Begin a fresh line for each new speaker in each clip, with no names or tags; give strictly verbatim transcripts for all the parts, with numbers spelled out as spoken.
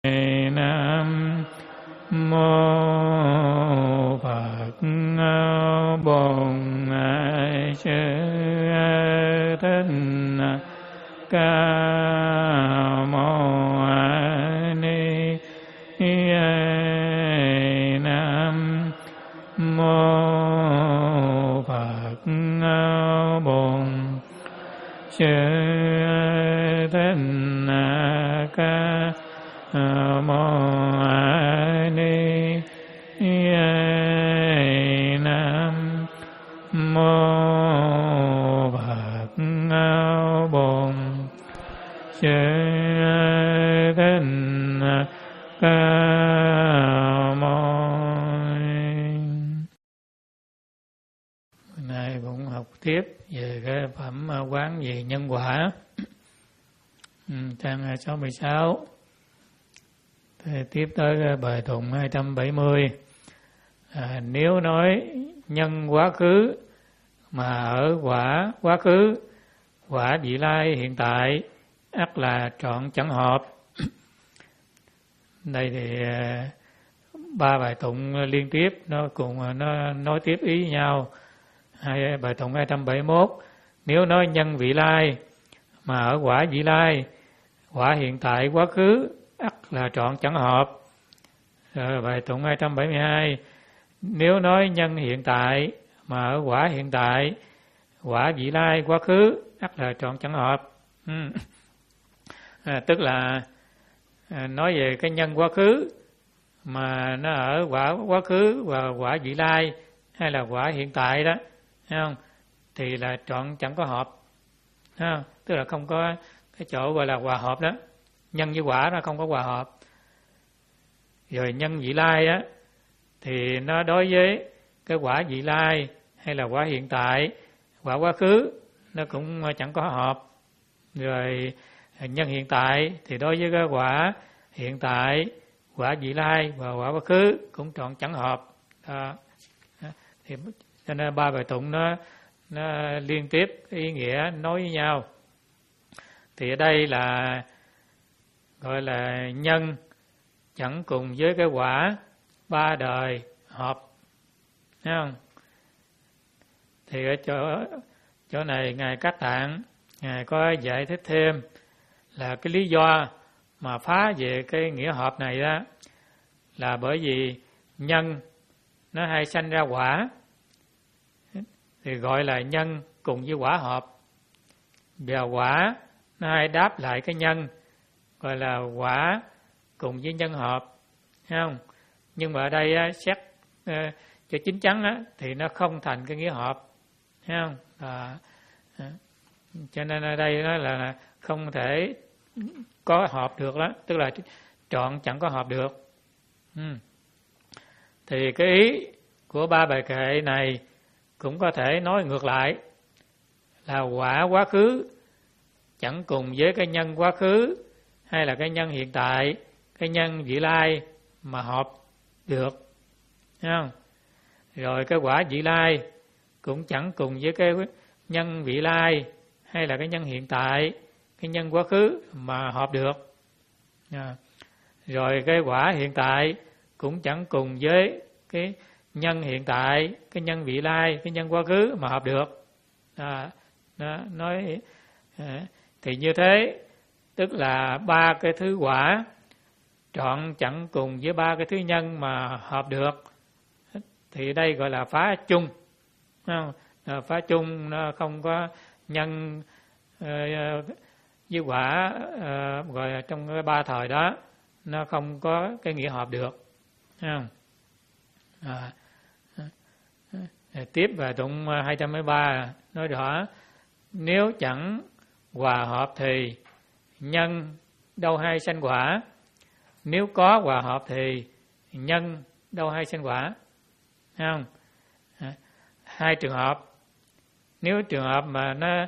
Nam mô Phật Bổn Sư Thích Ca Mâu Ni Nam mô Phật Bổn Sư Thích Ca Mâu Ni Nam mô Phật Bổn Sư Thích Ca Mâu. Nay cũng học tiếp về cái phẩm quán về nhân quả, trang sáu mươi sáu. Tiếp tới bài tụng hai trăm bảy mươi. À, nếu nói nhân quá khứ mà ở quả quá khứ, quả vị lai hiện tại, ắt là trọn chẳng hợp. Đây thì ba bài tụng liên tiếp, nó cùng nó nói tiếp ý với nhau. Hai bài tụng hai trăm bảy mươi mốt. Nếu nói nhân vị lai mà ở quả vị lai, quả hiện tại quá khứ, ắt là trọn chẳng hợp. Rồi bài tụng hai trăm bảy mươi hai. Nếu nói nhân hiện tại mà ở quả hiện tại, quả vị lai quá khứ, ắt là trọn chẳng hợp. Ừ. À, tức là à, nói về cái nhân quá khứ mà nó ở quả quá khứ và quả vị lai hay là quả hiện tại đó, thấy không? Thì là trọn chẳng có hợp. Thấy không? Tức là không có cái chỗ gọi là hòa hợp đó. Nhân với quả nó không có hòa hợp. Rồi nhân vị lai á thì nó đối với cái quả vị lai hay là quả hiện tại, quả quá khứ nó cũng chẳng có hợp. Rồi nhân hiện tại thì đối với cái quả hiện tại, quả vị lai và quả quá khứ cũng trọn chẳng hợp. Đó. Thì cho nên ba bài tụng nó nó liên tiếp cái ý nghĩa nói với nhau. Thì ở đây là gọi là nhân chẳng cùng với cái quả ba đời hợp, thấy không? Thì ở chỗ chỗ này ngài Các Tạng ngài có giải thích thêm là cái lý do mà phá về cái nghĩa hợp này đó là bởi vì nhân nó hay sanh ra quả thì gọi là nhân cùng với quả hợp, và quả nó hay đáp lại cái nhân gọi là quả cùng với nhân hợp, thấy không? Nhưng mà ở đây á, xét uh, cho chín chắn á, thì nó không thành cái nghĩa hợp, thấy không? À, à, cho nên ở đây nó là không thể có hợp được đó, tức là trọn chẳng có hợp được. Ừ. Thì cái ý của ba bài kệ này cũng có thể nói ngược lại là quả quá khứ chẳng cùng với cái nhân quá khứ hay là cái nhân hiện tại, cái nhân vị lai mà hợp được, thấy không? Rồi cái quả vị lai cũng chẳng cùng với cái nhân vị lai hay là cái nhân hiện tại, cái nhân quá khứ mà hợp được. À. Rồi cái quả hiện tại cũng chẳng cùng với cái nhân hiện tại, cái nhân vị lai, cái nhân quá khứ mà hợp được. À, đó, nói à, thì như thế tức là ba cái thứ quả trọn chẳng cùng với ba cái thứ nhân mà hợp được, thì đây gọi là phá chung, không? À, phá chung nó không có nhân uh, với quả uh, gọi là trong cái ba thời đó nó không có cái nghĩa hợp được, không? À, tiếp bài tụng hai trăm mười ba nói rõ nếu chẳng hòa hợp thì nhân đâu hay sanh quả, nếu có hòa hợp thì nhân đâu hay sanh quả, không? À, hai trường hợp. Nếu trường hợp mà nó,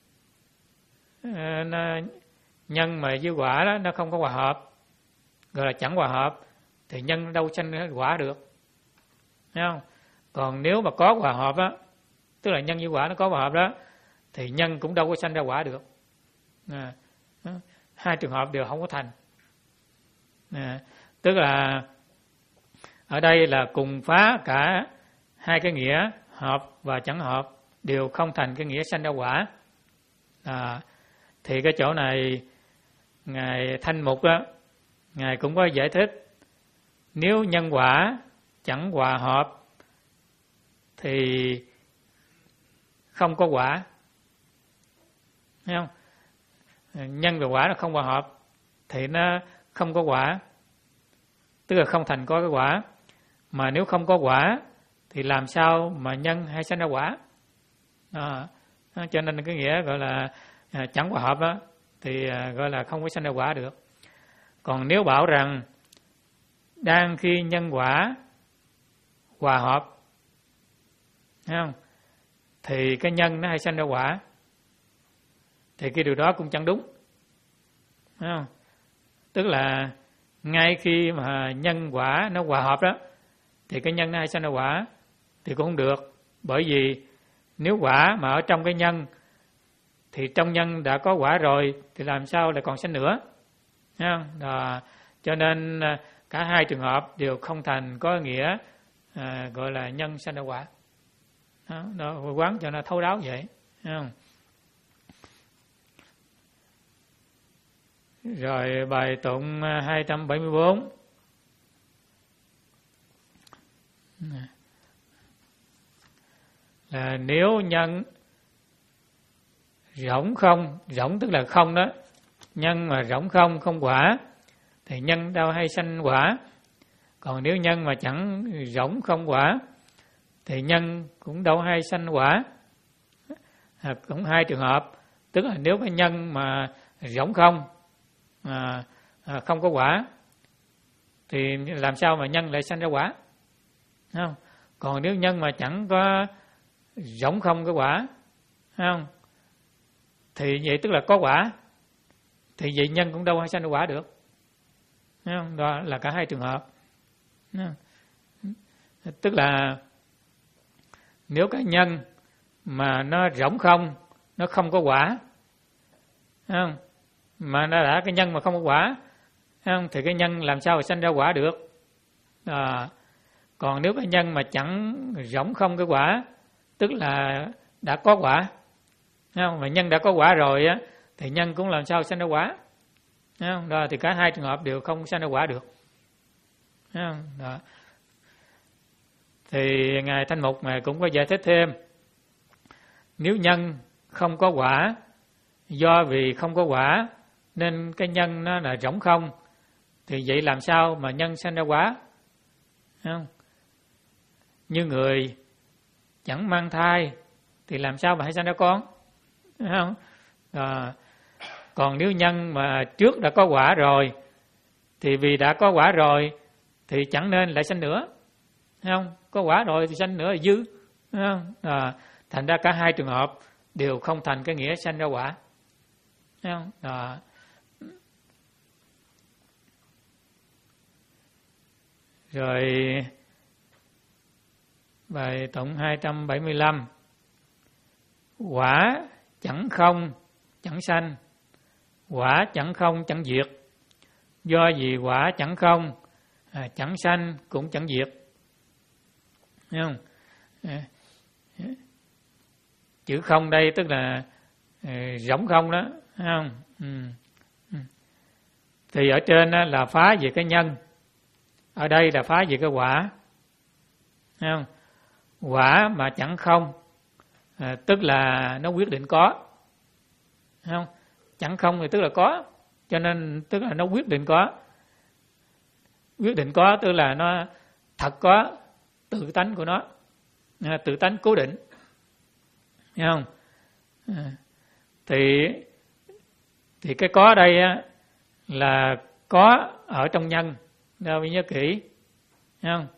nó nhân mà với quả đó nó không có hòa hợp, gọi là chẳng hòa hợp, thì nhân đâu sanh quả được, thấy không? Còn nếu mà có hòa hợp á, tức là nhân với quả nó có hòa hợp đó, thì nhân cũng đâu có sanh ra quả được. À, hai trường hợp đều không có thành. À, tức là ở đây là cùng phá cả hai cái nghĩa hợp và chẳng hợp đều không thành cái nghĩa sanh ra quả. À, thì cái chỗ này ngài Thanh Mục đó, ngài cũng có giải thích, nếu nhân quả chẳng hòa hợp thì không có quả, thấy không? Nhân và quả nó không hòa hợp thì nó không có quả, tức là không thành có cái quả. Mà nếu không có quả thì làm sao mà nhân hay sanh ra quả? À, cho nên cái nghĩa gọi là à, chẳng hòa hợp đó, thì à, gọi là không có sanh ra quả được. Còn nếu bảo rằng đang khi nhân quả hòa hợp, thấy không, thì cái nhân nó hay sanh ra quả, thì cái điều đó cũng chẳng đúng, thấy không? Tức là ngay khi mà nhân quả nó hòa hợp đó, thì cái nhân nó hay sanh ra quả thì cũng không được. Bởi vì nếu quả mà ở trong cái nhân thì trong nhân đã có quả rồi thì làm sao lại còn sanh nữa, thấy không? Đó, cho nên cả hai trường hợp đều không thành có nghĩa à, gọi là nhân sanh ra quả. Đó, đó, quán cho nó thấu đáo vậy, thấy không? Rồi bài tụng hai trăm bảy mươi bốn. Là nếu nhân rỗng không, rỗng tức là không đó, nhân mà rỗng không, không quả, thì nhân đâu hay sanh quả. Còn nếu nhân mà chẳng rỗng không quả, thì nhân cũng đâu hay sanh quả. À, cũng hai trường hợp, tức là nếu cái nhân mà rỗng không, à, à, không có quả, thì làm sao mà nhân lại sanh ra quả, không? Còn nếu nhân mà chẳng có rỗng không cái quả, không, thì vậy tức là có quả, thì vậy nhân cũng đâu hay sanh ra quả được, không? Đó là cả hai trường hợp. Tức là nếu cái nhân mà nó rỗng không, nó không có quả, không, mà nó đã cái nhân mà không có quả, không, thì cái nhân làm sao mà sanh ra quả được. À, còn nếu cái nhân mà chẳng rỗng không cái quả, tức là đã có quả, không, mà nhân đã có quả rồi á, thì nhân cũng làm sao sanh ra quả, không? Đó, thì cả hai trường hợp đều không sanh ra quả được, không? Đó. Thì ngài Thanh Mục ngài cũng có giải thích thêm, nếu nhân không có quả, do vì không có quả nên cái nhân nó là rỗng không, thì vậy làm sao mà nhân sanh ra quả, không? Như người chẳng mang thai thì làm sao mà hay sanh ra con, không? À, còn nếu nhân mà trước đã có quả rồi, thì vì đã có quả rồi thì chẳng nên lại sanh nữa, không? Có quả rồi thì sanh nữa là dư, không? À, thành ra cả hai trường hợp đều không thành cái nghĩa sanh ra quả, không? À, rồi bài tụng hai trăm bảy mươi lăm. Quả chẳng không chẳng sanh, quả chẳng không chẳng diệt, do vì quả chẳng không, à, chẳng sanh cũng chẳng diệt, thấy không? À, chữ không đây tức là à, rỗng không đó, thấy không? Ừ. Ừ. Thì ở trên đó là phá về cái nhân, ở đây là phá về cái quả, thấy không? Quả mà chẳng không, à, tức là nó quyết định có, thấy không? Chẳng không thì tức là có, cho nên tức là nó quyết định có. Quyết định có tức là nó thật có tự tánh của nó, à, tự tánh cố định, thấy không? À, thì thì cái có đây á, là có ở trong nhân, đâu phải nhớ kỹ, thấy không?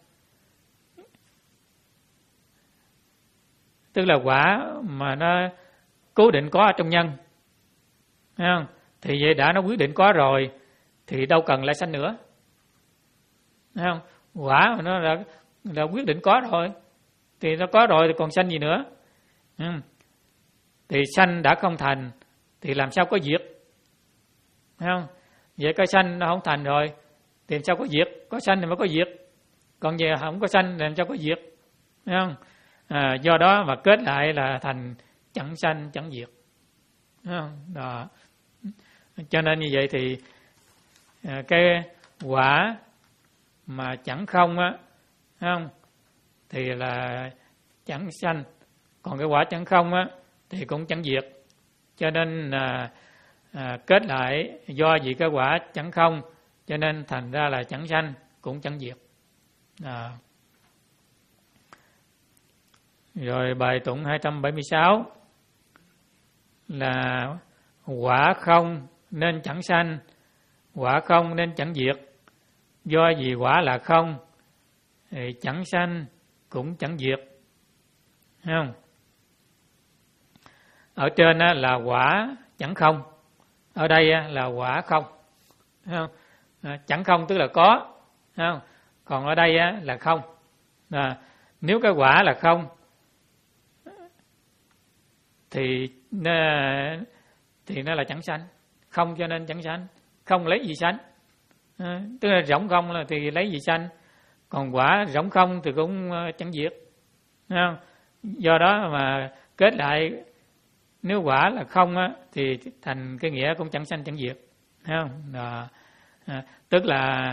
Tức là quả mà nó cố định có ở trong nhân, thấy không? Thì vậy đã nó quyết định có rồi thì đâu cần lại sanh nữa, thấy không? Quả mà nó là, là quyết định có rồi thì nó có rồi thì còn sanh gì nữa, thấy không? Thì sanh đã không thành thì làm sao có diệt, thấy không? Vậy cái sanh nó không thành rồi thì làm sao có diệt? Có sanh thì mới có diệt, còn giờ không có sanh thì làm sao có diệt, thấy không? À, do đó mà kết lại là thành chẳng sanh chẳng diệt, thấy không? Đó. Cho nên như vậy thì à, cái quả mà chẳng không á, thấy không? Thì là chẳng sanh, còn cái quả chẳng không á thì cũng chẳng diệt. Cho nên là à, kết lại do vì cái quả chẳng không cho nên thành ra là chẳng sanh cũng chẳng diệt. À. Rồi bài tụng hai trăm bảy mươi sáu là quả không nên chẳng sanh, quả không nên chẳng diệt. Do vì quả là không thì chẳng sanh cũng chẳng diệt. Thấy không? Ở trên là quả chẳng không, ở đây là quả không. Thấy không? Chẳng không tức là có, thấy không? Còn ở đây là không. À, nếu cái quả là không thì nó, thì nó là chẳng sanh, không cho nên chẳng sanh, không lấy gì sanh. À, tức là rỗng không là thì lấy gì sanh, còn quả rỗng không thì cũng chẳng diệt. Thấy không? Do đó mà kết lại nếu quả là không á, thì thành cái nghĩa cũng chẳng sanh chẳng diệt. Thấy không? Đó. À, tức là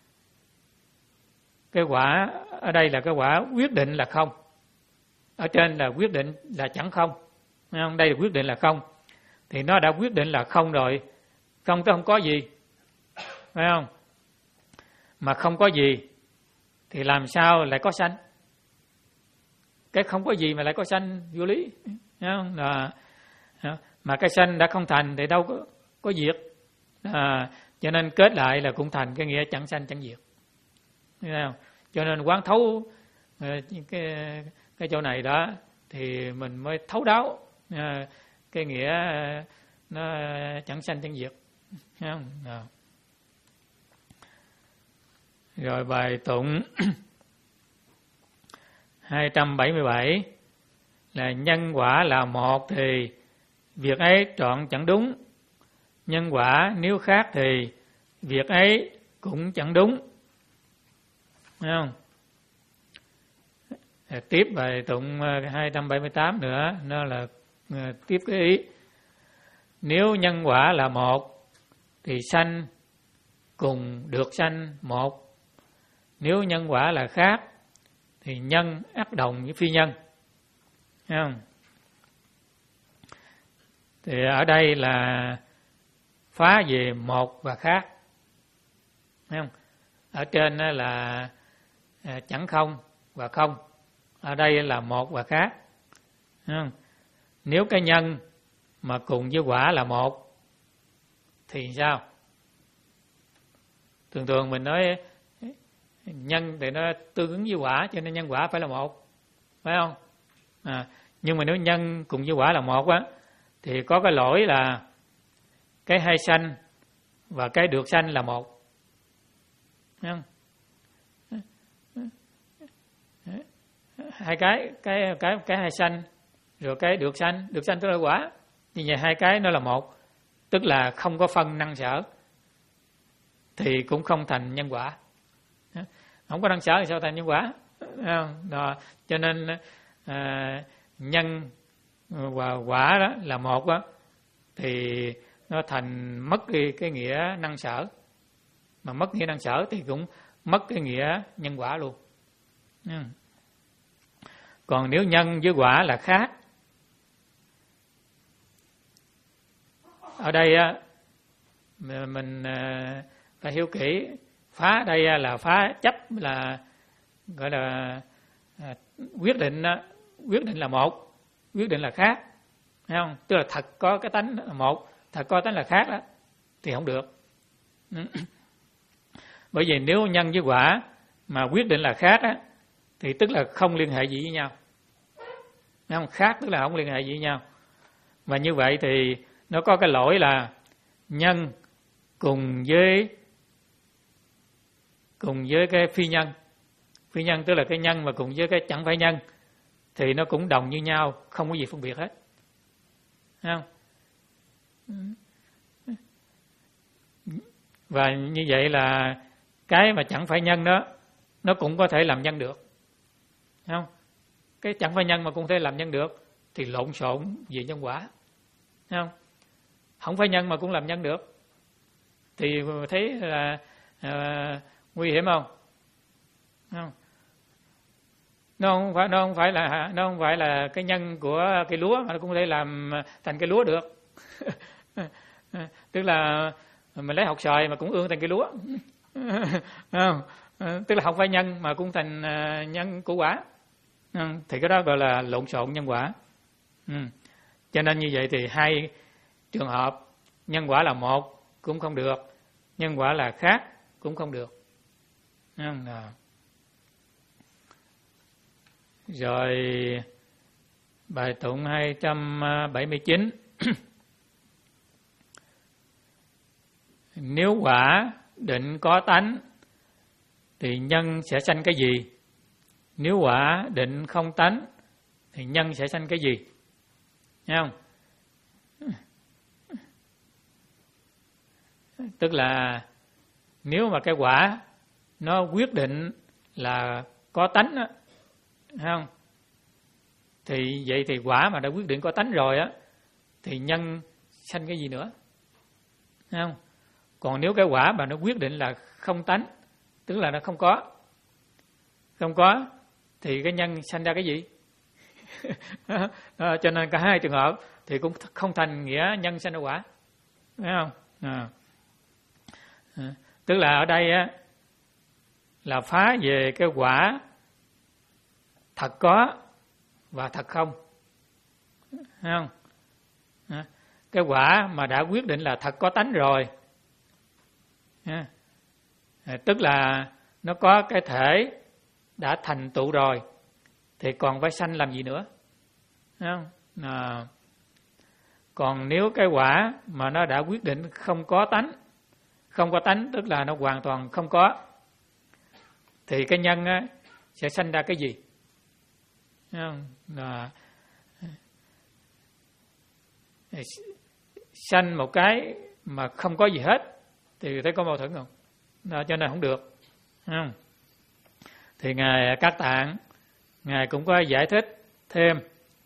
cái quả ở đây là cái quả quyết định là không, ở trên là quyết định là chẳng không. Thấy không? Đây là quyết định là không, thì nó đã quyết định là không rồi, không tức không có gì, phải không? Mà không có gì thì làm sao lại có sanh? Cái không có gì mà lại có sanh vô lý, thấy không? Đó. Mà cái sanh đã không thành thì đâu có, có diệt. À, cho nên kết lại là cũng thành cái nghĩa chẳng sanh chẳng diệt. Thấy không? Cho nên quán thấu cái, cái chỗ này đó thì mình mới thấu đáo à, cái nghĩa nó chẳng sanh chẳng diệt. Thấy không? À. Rồi bài tụng hai trăm bảy mươi bảy là nhân quả là một thì việc ấy trọn chẳng đúng, nhân quả nếu khác thì việc ấy cũng chẳng đúng. Thấy không? Tiếp bài tụng hai trăm bảy mươi tám nữa, nó là tiếp cái ý. Nếu nhân quả là một thì sanh cùng được sanh một. Nếu nhân quả là khác thì nhân ắt đồng với phi nhân. Thấy không? Thì ở đây là phá về một và khác. Thấy không? Ở trên là chẳng không và không, ở đây là một và khác. Thấy không? Nếu cái nhân mà cùng với quả là một thì sao? Thường thường mình nói nhân thì nó tương ứng với quả, cho nên nhân quả phải là một, phải không? À, nhưng mà nếu nhân cùng với quả là một á, thì có cái lỗi là cái hay sanh và cái được sanh là một. Thấy không? Hai cái cái cái cái hay sanh rồi cái được sanh, được sanh tức là quả. Như vậy hai cái nó là một, tức là không có phân năng sở thì cũng không thành nhân quả. Không có năng sở thì sao thành nhân quả? Đó. Cho nên à, nhân và quả đó là một đó, thì nó thành mất cái, cái nghĩa năng sở. Mà mất nghĩa năng sở thì cũng mất cái nghĩa nhân quả luôn. Còn nếu nhân với quả là khác, ở đây á mình phải hiểu kỹ. Phá đây là phá chấp, là gọi là quyết định, quyết định là một, quyết định là khác, thấy không? Tức là thật có cái tánh là một, thật có tánh là khác đó thì không được. Bởi vì nếu nhân với quả mà quyết định là khác á, thì tức là không liên hệ gì với nhau. Thấy không? Khác tức là không liên hệ gì với nhau. Và như vậy thì nó có cái lỗi là nhân cùng với cùng với cái phi nhân. Phi nhân tức là cái nhân mà cùng với cái chẳng phải nhân thì nó cũng đồng như nhau, không có gì phân biệt hết. Thấy không? Và như vậy là cái mà chẳng phải nhân đó nó cũng có thể làm nhân được, không? Cái chẳng phải nhân mà cũng có thể làm nhân được thì lộn xộn về nhân quả, không? Không phải nhân mà cũng làm nhân được thì thấy là à, nguy hiểm không? Không? Nó không phải nó không phải là nó không phải là cái nhân của cây lúa mà nó cũng có thể làm thành cây lúa được. Tức là mình lấy hột xoài mà cũng ương thành cây lúa. Không? Tức là không phải nhân mà cũng thành nhân của quả. Thì cái đó gọi là lộn xộn nhân quả. Cho nên như vậy thì hai trường hợp nhân quả là một cũng không được, nhân quả là khác cũng không được. Rồi bài tụng hai trăm bảy mươi chín. Nếu quả định có tánh thì nhân sẽ sanh cái gì? Nếu quả định không tánh thì nhân sẽ sanh cái gì? Thấy không? Tức là nếu mà cái quả nó quyết định là có tánh á, không? Thì vậy thì quả mà đã quyết định có tánh rồi á thì nhân sanh cái gì nữa? Không? Còn nếu cái quả mà nó quyết định là không tánh, tức là nó không có, không có thì cái nhân sanh ra cái gì? À, cho nên cả hai trường hợp thì cũng không thành nghĩa nhân sanh ra quả, phải không? À. À. Tức là ở đây á là phá về cái quả thật có và thật không, thấy không? À. Cái quả mà đã quyết định là thật có tánh rồi, à. À, tức là nó có cái thể đã thành tựu rồi thì còn phải sanh làm gì nữa, thấy không? À. Còn nếu cái quả mà nó đã quyết định không có tánh, không có tánh tức là nó hoàn toàn không có, thì cái nhân á, sẽ sanh ra cái gì? Thấy không? À. Sanh một cái mà không có gì hết thì thấy có mâu thuẫn không? Đó, cho nên không được. Không? Thì Ngài Các Tạng, Ngài cũng có giải thích thêm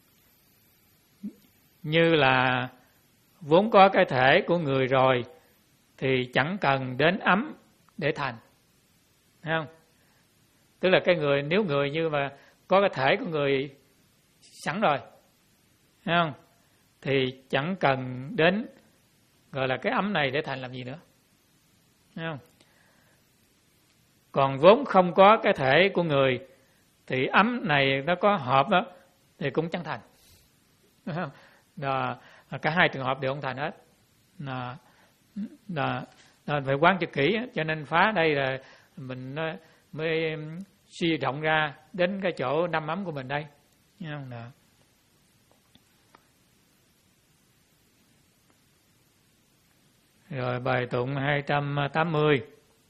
như là vốn có cái thể của người rồi thì chẳng cần đến ấm để thành. Thấy không? Tức là cái người, nếu người như mà có cái thể của người sẵn rồi, thấy không? Thì chẳng cần đến gọi là cái ấm này để thành làm gì nữa, thấy không? Còn vốn không có cái thể của người thì ấm này nó có hợp đó thì cũng chẳng thành, thấy không? Đó, cả hai trường hợp đều không thành hết. Đó, đó, đó, phải quán cho kỹ, cho nên phá đây là mình mới suy rộng ra đến cái chỗ năm ấm của mình đây, thấy không? Đó. Rồi bài tụng hai trăm tám mươi.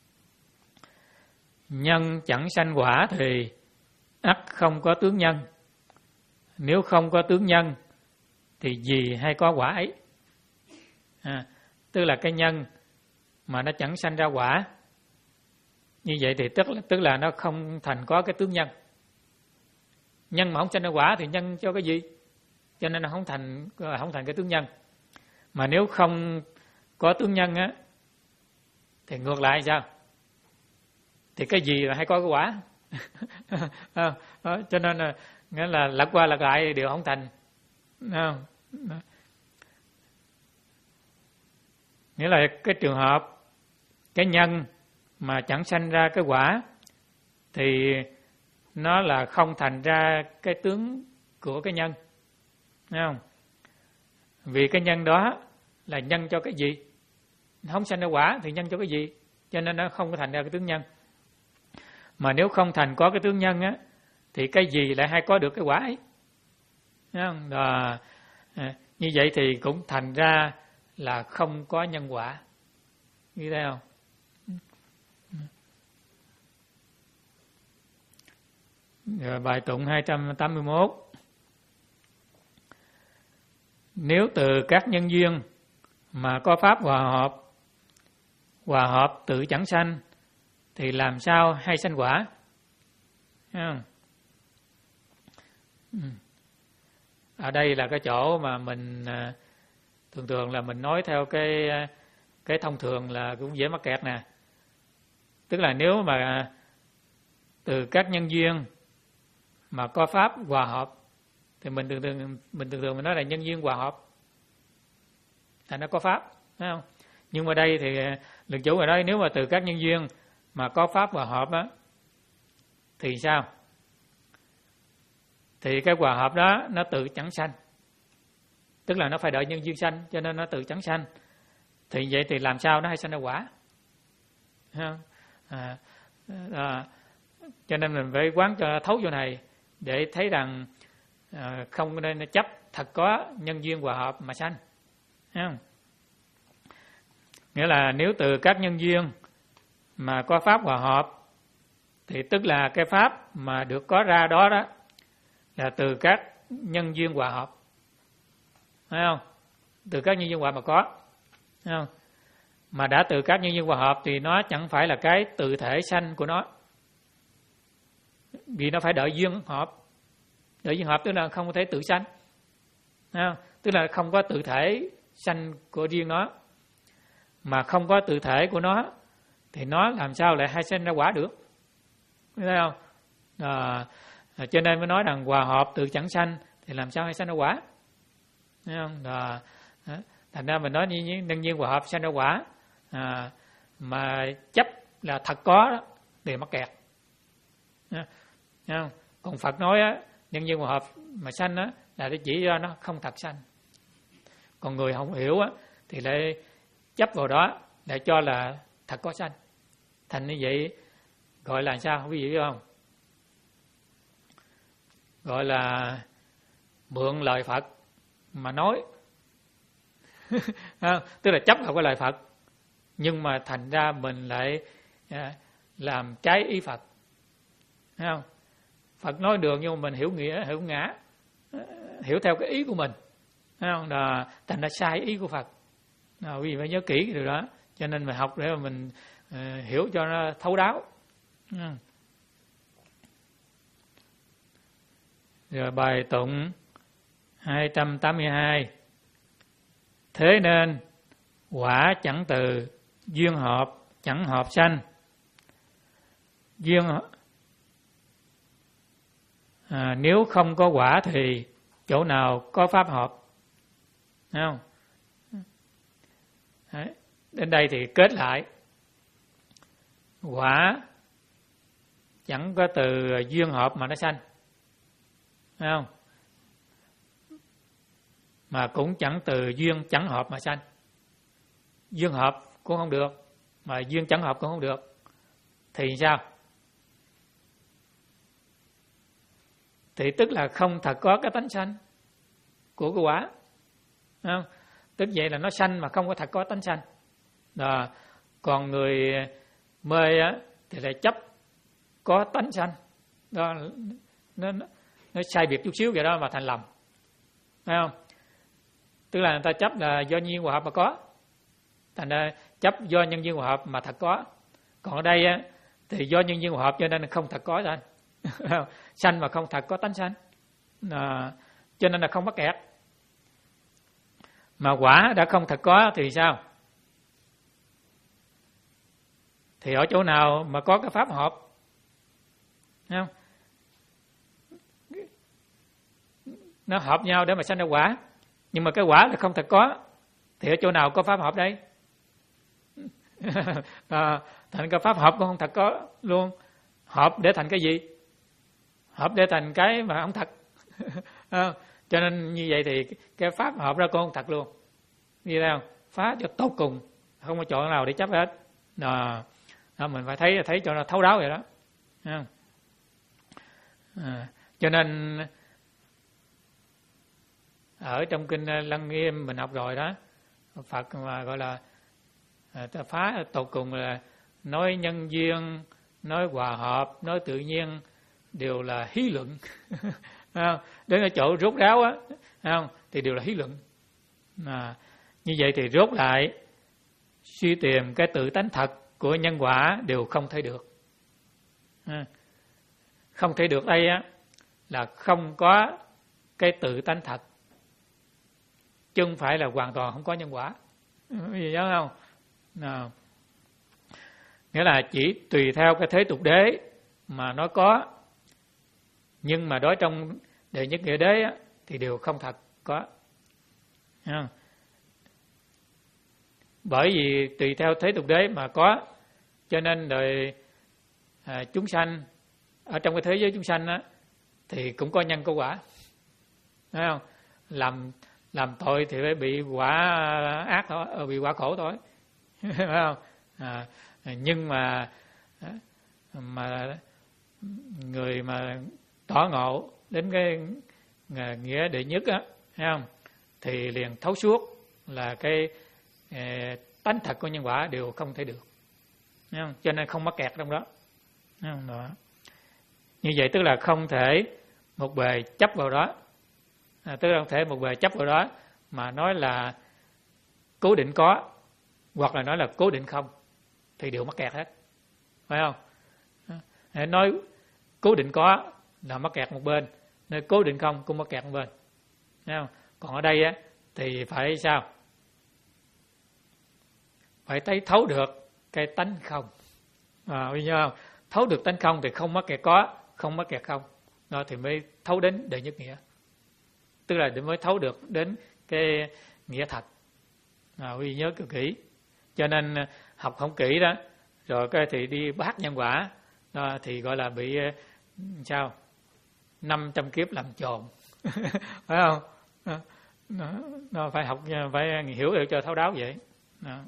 Nhân chẳng sanh quả thì ắt không có tướng nhân. Nếu không có tướng nhân thì gì hay có quả ấy? À, tức là cái nhân mà nó chẳng sanh ra quả, như vậy thì tức là, tức là nó không thành có cái tướng nhân. Nhân mà không sanh ra quả thì nhân cho cái gì? Cho nên nó không thành không thành cái tướng nhân. Mà nếu không có tướng nhân á thì ngược lại sao? Thì cái gì là hay có cái quả? À, đó, cho nên là nghĩa là lật qua lật lại đều không thành. Không? Nghĩa là cái trường hợp cái nhân mà chẳng sanh ra cái quả thì nó là không thành ra cái tướng của cái nhân, thấy không? Vì cái nhân đó là nhân cho cái gì? Không sanh ra quả thì nhân cho cái gì? Cho nên nó không có thành ra cái tướng nhân. Mà nếu không thành có cái tướng nhân á thì cái gì lại hay có được cái quả ấy? Thấy không? Đó, à, như vậy thì cũng thành ra là không có nhân quả. Như thế không? Rồi bài tụng hai trăm tám mươi mốt. Nếu từ các nhân duyên mà có pháp hòa hợp, hòa hợp tự chẳng sanh thì làm sao hay sanh quả? Thấy không? Ở đây là cái chỗ mà mình thường thường là mình nói theo cái cái thông thường là cũng dễ mắc kẹt nè. Tức là nếu mà từ các nhân duyên mà có pháp hòa hợp thì mình thường thường mình thường thường mình nói là nhân duyên hòa hợp, thành nó có pháp, thấy không? Nhưng mà đây thì lực chủ ở đây nếu mà từ các nhân duyên mà có pháp hòa hợp á thì sao? Thì cái hòa hợp đó nó tự chẳng sanh, tức là nó phải đợi nhân duyên sanh, cho nên nó tự chẳng sanh. Thì vậy thì làm sao nó hay sanh ra quả? À, à, à, cho nên mình phải quán cho thấu chỗ này để thấy rằng à, không nên chấp thật có nhân duyên hòa hợp mà sanh. À, nghĩa là nếu từ các nhân duyên mà có pháp hòa hợp thì tức là cái pháp mà được có ra đó đó là từ các nhân duyên hòa hợp, thấy không? Từ các nhân duyên hòa mà có, thấy không? Mà đã từ các nhân duyên hòa hợp thì nó chẳng phải là cái tự thể sanh của nó, vì nó phải đợi duyên hợp. Đợi duyên hợp tức là không có thể tự sanh, thấy không? Tức là không có tự thể sanh của riêng nó, mà không có tự thể của nó thì nó làm sao lại hay sanh ra quả được, thấy không? À, cho nên mới nói rằng hòa hợp tự chẳng sanh thì làm sao hay sanh ra quả, thấy không? À, thành ra mình nói như nhân duyên hòa hợp sanh ra quả, à, mà chấp là thật có đó, thì mắc kẹt, thấy không? Còn Phật nói á, nhân duyên hòa hợp mà sanh á là để chỉ ra nó không thật sanh. Còn người không hiểu á thì lại chấp vào đó để cho là thật có sanh. Thành như vậy gọi là sao quý vị biết không? Gọi là mượn lời Phật mà nói. Tức là chấp vào cái lời Phật, nhưng mà thành ra mình lại làm trái ý Phật, thấy không? Phật nói đường nhưng mà mình hiểu nghĩa, hiểu ngã, hiểu theo cái ý của mình, thấy không? Là thành ra sai ý của Phật. À, quý vị phải nhớ kỹ cái điều đó, cho nên mình học để mà mình uh, hiểu cho nó thấu đáo. Ừ. Rồi bài tụng hai trăm tám mươi hai. Thế nên quả chẳng từ duyên hợp chẳng hợp sanh. Duyên à, nếu không có quả thì chỗ nào có pháp hợp, thấy không? Đấy. Đến đây thì kết lại, quả chẳng có từ duyên hợp mà nó sanh, thấy không? Mà cũng chẳng từ duyên chẳng hợp mà sanh. Duyên hợp cũng không được, mà duyên chẳng hợp cũng không được. Thì sao? Thì tức là không thật có cái tánh sanh của cái quả, thấy không? Tức vậy là nó sanh mà không có thật có tánh sanh. Đó. Còn người mê á thì lại chấp có tánh sanh. Đó, nó, nó, nó sai biệt chút xíu vậy đó mà thành lầm, thấy không? Tức là người ta chấp là do nhân duyên hòa hợp mà có, thành ra chấp do nhân duyên hòa hợp mà thật có. Còn ở đây á thì do nhân duyên hòa hợp cho nên không thật có sanh. Sanh mà không thật có tánh sanh, à, cho nên là không mắc kẹt. Mà quả đã không thật có thì sao? Thì ở chỗ nào mà có cái pháp hợp, thấy không? Nó hợp nhau để mà sanh ra quả, nhưng mà cái quả là không thật có, thì ở chỗ nào có pháp hợp đây? À, thành cái pháp hợp cũng không thật có luôn. Hợp để thành cái gì? Hợp để thành cái mà không thật. À, cho nên như vậy thì cái pháp hợp ra cũng không thật luôn. Như thế không? Phá cho tốt cùng, không có chọn nào để chấp hết. À, à, mình phải thấy thấy cho nó thấu đáo vậy đó. À, à, cho nên ở trong kinh Lăng Nghiêm mình học rồi đó, Phật mà gọi là ta phá tột cùng là nói nhân duyên, nói hòa hợp, nói tự nhiên đều là hí luận. Đến cái chỗ rốt ráo á, không thì đều là hí luận. À, như vậy thì rốt lại suy tìm cái tự tánh thật của nhân quả đều không thấy được. Không thể được đây á là không có cái tự tánh thật, chứ không phải là hoàn toàn không có nhân quả. Gì nhớ không? Nào. Nghĩa là chỉ tùy theo cái thế tục đế mà nó có, nhưng mà đối trong đệ nhất nghĩa đế á, thì đều không thật có. À. Bởi vì tùy theo thế tục đế mà có, cho nên đời à, chúng sanh ở trong cái thế giới chúng sanh á, thì cũng có nhân có quả, thấy không? Làm làm tội thì phải bị quả ác thôi, bị quả khổ thôi, phải không? À, nhưng mà mà người mà tỏ ngộ đến cái nghĩa đệ nhất á, thấy không? Thì liền thấu suốt là cái eh, tánh thật của nhân quả đều không thể được, thấy không? Cho nên không mắc kẹt trong đó, thấy không? Đó. Như vậy tức là không thể một bề chấp vào đó, à, tức là không thể một bề chấp vào đó mà nói là cố định có, hoặc là nói là cố định không, thì đều mắc kẹt hết, phải không? À, nói cố định có là mắc kẹt một bên, nơi cố định không cũng mắc kẹt một bên, thấy không? Còn ở đây á thì phải sao? Phải thấy thấu được cái tánh không, à, biết không? Thấu được tánh không thì không mắc kẹt có, không mắc kẹt không, đó thì mới thấu đến đệ nhất nghĩa, tức là mới thấu được đến cái nghĩa thật. À, quý vị nhớ cực kỹ, cho nên học không kỹ đó, rồi cái thì đi bác nhân quả, đó, thì gọi là bị sao? năm trăm kiếp làm tròn, phải không? Nó, nó phải học, phải hiểu được cho thấu đáo vậy. Đó,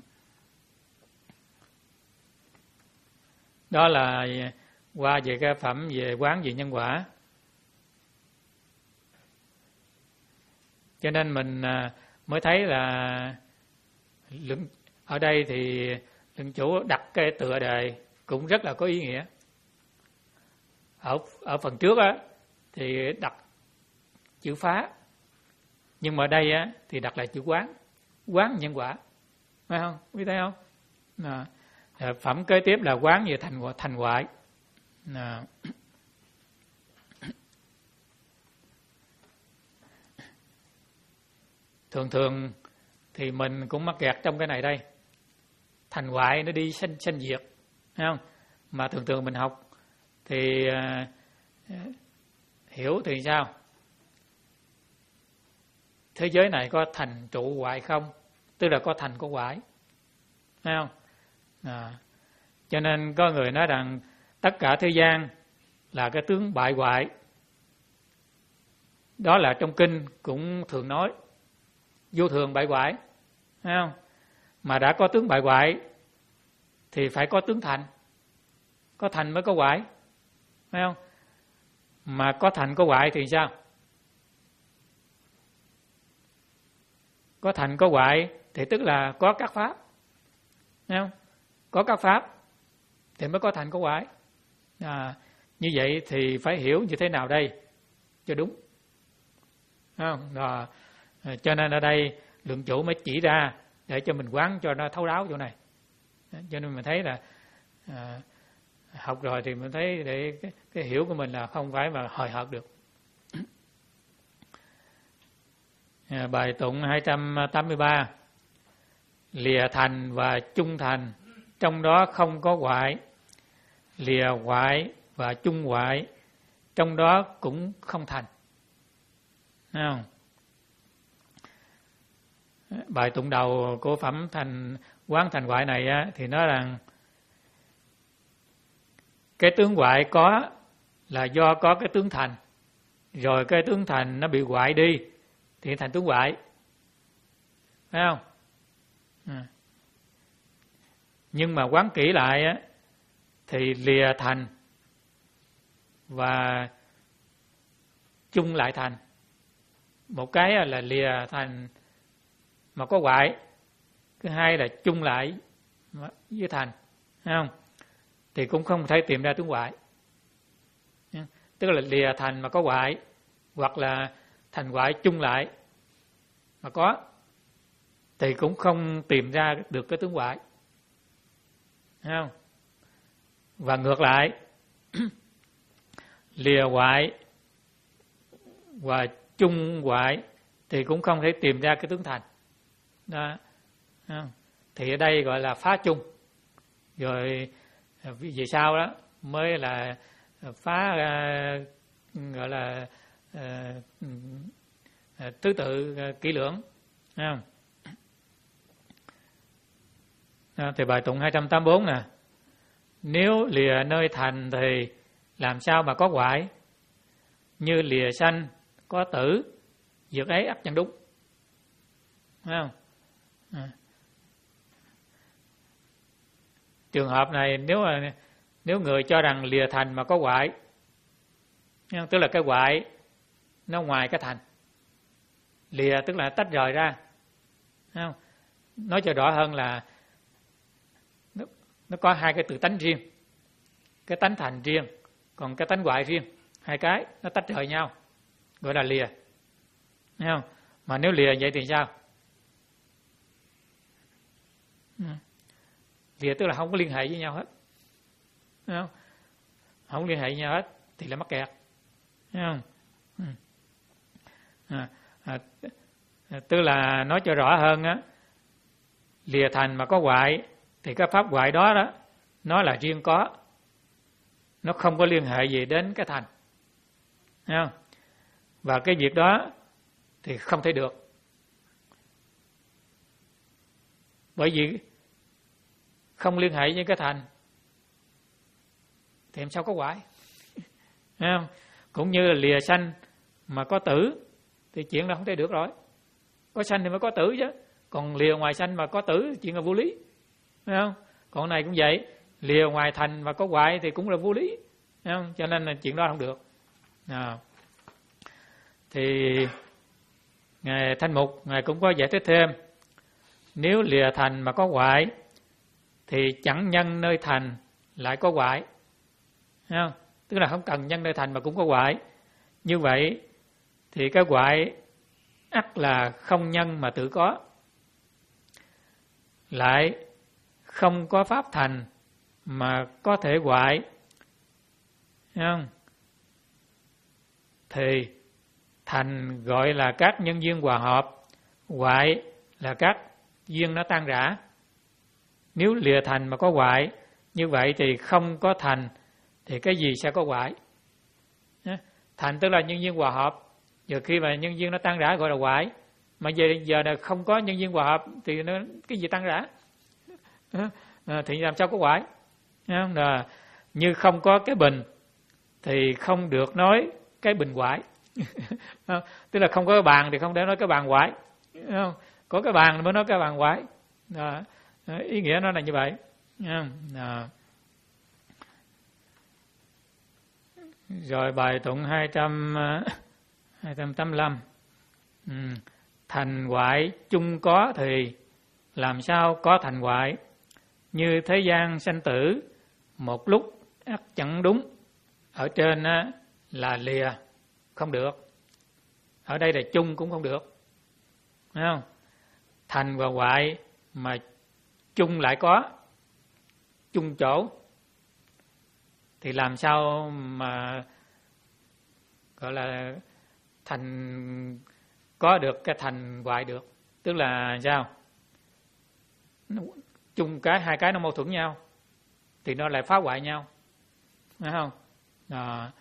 đó là qua về cái phẩm về quán về nhân quả. Cho nên mình mới thấy là ở đây thì Luận Chủ đặt cái tựa đề cũng rất là có ý nghĩa. Ở ở phần trước á thì đặt chữ phá, nhưng mà ở đây á thì đặt lại chữ quán, quán nhân quả, phải không? Biết thấy không? À, phẩm kế tiếp là quán về thành thành hoại. À. Thường thường thì mình cũng mắc kẹt trong cái này đây, thành hoại nó đi sanh sanh diệt, thấy không? Mà thường thường mình học thì uh, hiểu thì sao? Thế giới này có thành trụ hoại không? Tức là có thành có hoại, thấy không? À. Cho nên có người nói rằng tất cả thế gian là cái tướng bại hoại. Đó là trong kinh cũng thường nói vô thường bại hoại, thấy không? Mà đã có tướng bại hoại thì phải có tướng thành, có thành mới có hoại, thấy không? Mà có thành có hoại thì sao? Có thành có hoại thì tức là có các pháp, thấy không? Có các pháp thì mới có thành có hoại. À, như vậy thì phải hiểu như thế nào đây cho đúng, thấy không? Đó. Cho nên ở đây Luận Chủ mới chỉ ra để cho mình quán cho nó thấu đáo chỗ này. Cho nên mình thấy là à, học rồi thì mình thấy để cái, cái hiểu của mình là không phải mà hời hợt được. À, bài tụng hai trăm tám mươi ba: lìa thành và chung thành, trong đó không có hoại. Lìa hoại và chung hoại, trong đó cũng không thành. Thấy không? Bài tụng đầu của phẩm thành quán thành hoại này á, thì nói rằng cái tướng hoại có là do có cái tướng thành, rồi cái tướng thành nó bị hoại đi thì thành tướng hoại, phải không? À. Nhưng mà quán kỹ lại á, thì lìa thành và chung lại thành. Một cái là lìa thành mà có hoại, thứ hai là chung lại với thành, thấy không? Thì cũng không thể tìm ra tướng hoại. Tức là lìa thành mà có hoại, hoặc là thành hoại chung lại mà có, thì cũng không tìm ra được cái tướng hoại, thấy không? Và ngược lại, lìa hoại và chung hoại thì cũng không thể tìm ra cái tướng thành. Đó. Thì ở đây gọi là phá chung. Rồi về sau đó mới là phá uh, gọi là uh, uh, tứ tự uh, kỹ lưỡng. Không? À, thì bài tụng hai trăm tám mươi bốn nè. Nếu lìa nơi thành thì làm sao mà có hoại? Như lìa sanh có tử, việc ấy ắt chẳng đúng. Thấy không? À. Trường hợp này nếu mà nếu người cho rằng lìa thành mà có hoại, tức là cái hoại nó ngoài cái thành. Lìa tức là tách rời ra. Thấy không? Nói cho rõ hơn là nó, nó có hai cái tự tánh riêng, cái tánh thành riêng, còn cái tánh hoại riêng. Hai cái nó tách rời nhau, gọi là lìa. Thấy không? Mà nếu lìa vậy thì sao? Lìa tức là không có liên hệ với nhau hết. Thấy không? Không liên hệ với nhau hết thì là mắc kẹt. Thấy không? À, à, tức là nói cho rõ hơn á, lìa thành mà có hoại thì cái pháp hoại đó đó nó là riêng có, nó không có liên hệ gì đến cái thành. Thấy không? Và cái việc đó thì không thể được, bởi vì không liên hệ với cái thành thì làm sao có hoại. Thấy không? Cũng như là lìa sanh mà có tử thì chuyện đó không thể được rồi. Có sanh thì mới có tử chứ, còn lìa ngoài sanh mà có tử chuyện là vô lý. Thấy không? Còn này cũng vậy, lìa ngoài thành mà có hoại thì cũng là vô lý. Thấy không? Cho nên là chuyện đó không được. À. Thì Ngài Thanh Mục Ngài cũng có giải thích thêm, nếu lìa thành mà có hoại thì chẳng nhân nơi thành lại có hoại. Thấy không? Tức là không cần nhân nơi thành mà cũng có hoại. Như vậy thì cái hoại ắt là không nhân mà tự có, lại không có pháp thành mà có thể hoại. Thấy không? Thì thành gọi là các nhân duyên hòa hợp, hoại là các duyên nó tan rã. Nếu lìa thành mà có hoại, như vậy thì không có thành thì cái gì sẽ có hoại? Thành tức là nhân duyên hòa hợp, giờ khi mà nhân duyên nó tan rã gọi là hoại, mà giờ giờ là không có nhân duyên hòa hợp thì nó cái gì tan rã? À, thì làm sao có hoại? Là như không có cái bình thì không được nói cái bình hoại. Tức là không có cái bàn thì không thể nói cái bàn hoại. Có cái bàn mới nói cái bàn hoại. À, ý nghĩa nó là như vậy. À. Rồi bài tụng hai trăm tám mươi lăm. Ừ. Thành hoại chung có thì làm sao có thành hoại? Như thế gian sanh tử một lúc ắt chẳng đúng. Ở trên á, là lìa không được, ở đây là chung cũng không được. Thấy không? Thành và hoại mà chung lại có, chung chỗ thì làm sao mà gọi là thành có được cái thành hoại được? Tức là sao? Chung cái hai cái nó mâu thuẫn nhau thì nó lại phá hoại nhau. Thấy không? À,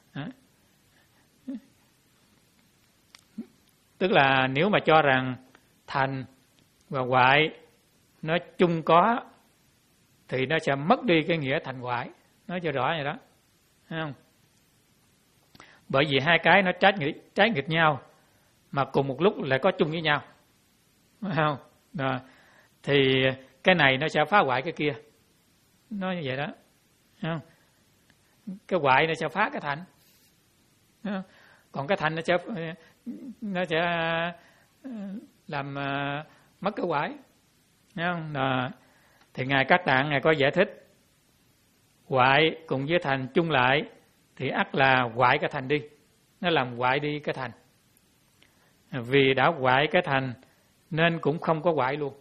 tức là nếu mà cho rằng thành và hoại nó chung có thì nó sẽ mất đi cái nghĩa thành hoại. Nói cho rõ vậy đó. Thấy không? Bởi vì hai cái nó trái nghịch, trái nghịch nhau mà cùng một lúc lại có chung với nhau. Thấy không? Đó. Thì cái này nó sẽ phá hoại cái kia. Nói như vậy đó. Thấy không? Cái hoại nó sẽ phá cái thành. Thấy không? Còn cái thành nó sẽ nó sẽ làm mất cái hoại. Thấy không? Đó. Thì Ngài Các Tạng Ngài có giải thích, hoại cùng với thành chung lại thì ắt là hoại cái thành đi, nó làm hoại đi cái thành. Vì đã hoại cái thành nên cũng không có hoại luôn.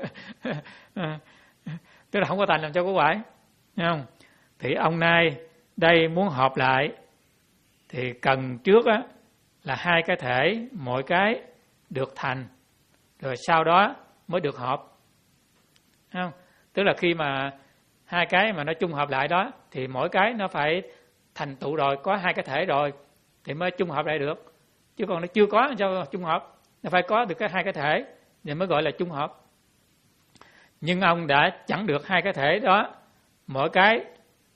Tức là không có thành làm sao có hoại. Thấy không? Thì ông nay đây muốn hợp lại thì cần trước á, là hai cái thể mỗi cái được thành, rồi sau đó mới được hợp. Không? Tức là khi mà hai cái mà nó chung hợp lại đó thì mỗi cái nó phải thành tựu rồi, có hai cái thể rồi thì mới chung hợp lại được. Chứ còn nó chưa có cho chung hợp, nó phải có được cái hai cái thể thì mới gọi là chung hợp. Nhưng ông đã chẳng được hai cái thể đó, mỗi cái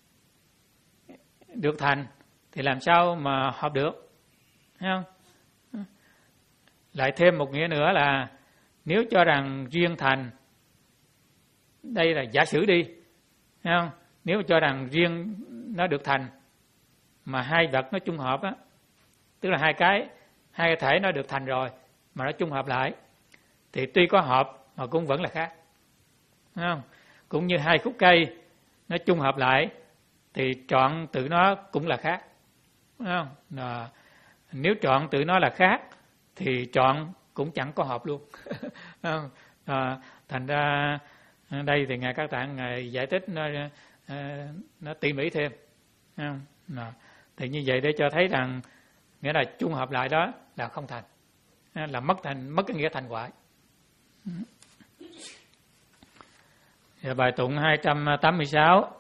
được thành thì làm sao mà hợp được? Thấy không? Lại thêm một nghĩa nữa là nếu cho rằng riêng thành, đây là giả sử đi, thấy không? Nếu cho rằng riêng nó được thành mà hai vật nó chung hợp á, tức là hai cái hai cái thể nó được thành rồi mà nó chung hợp lại thì tuy có hợp mà cũng vẫn là khác. Thấy không? Cũng như hai khúc cây nó chung hợp lại thì trọn tự nó cũng là khác. Thấy không? Là, nếu trọn tự nó là khác thì trọn cũng chẳng có hợp luôn. À, thành ra đây thì ngài Các Tạng ngài giải thích nó nó tỉ mỉ thêm. À, thì như vậy để cho thấy rằng nghĩa là chung hợp lại đó là không thành, là mất thành, mất cái nghĩa thành hoại. Và bài tụng hai trăm tám mươi sáu.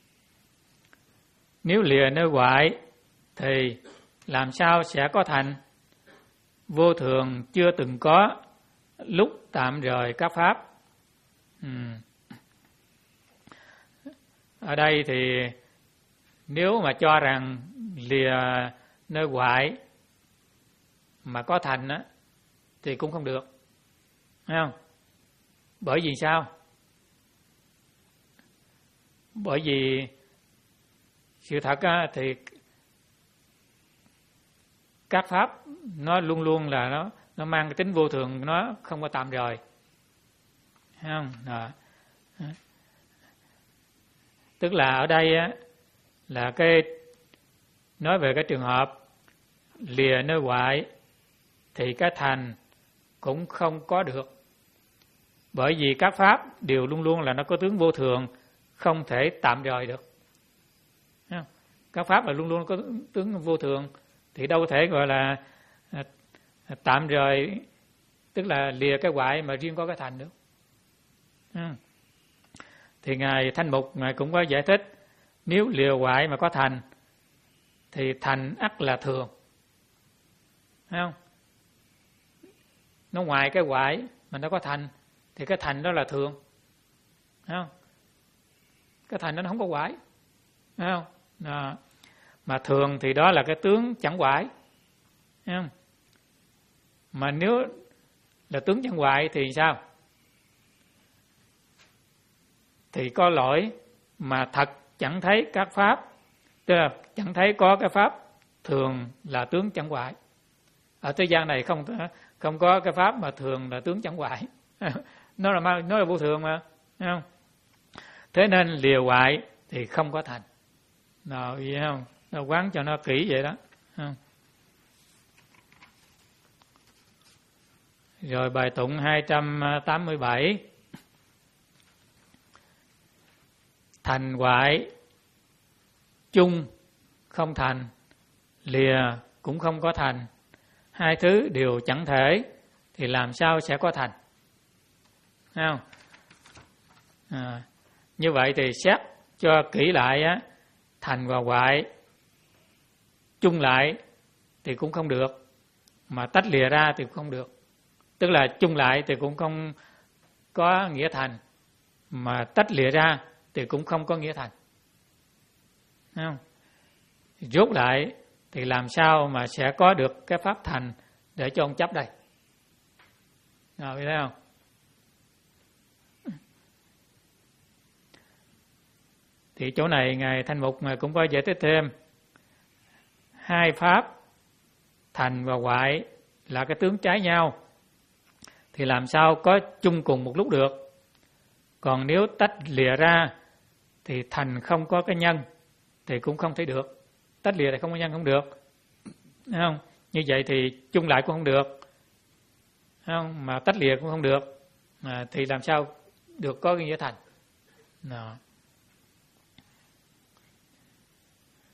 Nếu lìa nơi hoại thì làm sao sẽ có thành? Vô thường chưa từng có, lúc tạm rời các pháp. Hmm. Ở đây thì nếu mà cho rằng lìa nơi hoại mà có thành á thì cũng không được. Thấy không? Bởi vì sao? Bởi vì sự thật á, thì các pháp nó luôn luôn là nó nó mang cái tính vô thường, nó không có tạm rời. Thấy không? Đó. Tức là ở đây á, là cái nói về cái trường hợp lìa nơi hoại thì cái thành cũng không có được. Bởi vì các pháp đều luôn luôn là nó có tướng vô thường, không thể tạm rời được. Các pháp là luôn luôn có tướng vô thường thì đâu thể gọi là tạm rời, tức là lìa cái hoại mà riêng có cái thành được. Thì ngài Thanh Mục ngài cũng có giải thích, nếu lìa hoại mà có thành thì thành ắt là thường. Thấy không? Nó ngoài cái hoại mà nó có thành thì cái thành đó là thường. Thấy không? Cái thành đó nó không có hoại. Thấy không? Đó. Mà thường thì đó là cái tướng chẳng hoại. Thấy không? Mà nếu là tướng chẳng hoại thì sao? Thì có lỗi mà thật chẳng thấy các pháp, tức là chẳng thấy có cái pháp thường là tướng chẳng hoại. Ở thế gian này không không có cái pháp mà thường là tướng chẳng hoại. Nó là nó là vô thường mà, thấy không? Thế nên lìa hoại thì không có thành. Nào, vậy không? Nó quán cho nó kỹ vậy đó. Không? Rồi bài tụng hai trăm tám mươi bảy. Thành hoại chung không thành, lìa cũng không có thành, hai thứ đều chẳng thể thì làm sao sẽ có thành? Thấy không? À, như vậy thì xét cho kỹ lại á, thành và hoại chung lại thì cũng không được, mà tách lìa ra thì cũng không được. Tức là chung lại thì cũng không có nghĩa thành, mà tách lìa ra thì cũng không có nghĩa thành. Thấy không? Rốt lại thì làm sao mà sẽ có được cái pháp thành để cho ông chấp đây? Nào, biết thấy không? Thì chỗ này ngài Thanh Mục ngài cũng có giải thích thêm, hai pháp thành và hoại là cái tướng trái nhau thì làm sao có chung cùng một lúc được. Còn nếu tách lìa ra thì thành không có cái nhân thì cũng không thể được. Tách lìa thì không có nhân không được. Thấy không? Như vậy thì chung lại cũng không được. Thấy không? Mà tách lìa cũng không được. À, thì làm sao được có cái nghĩa thành. Đó.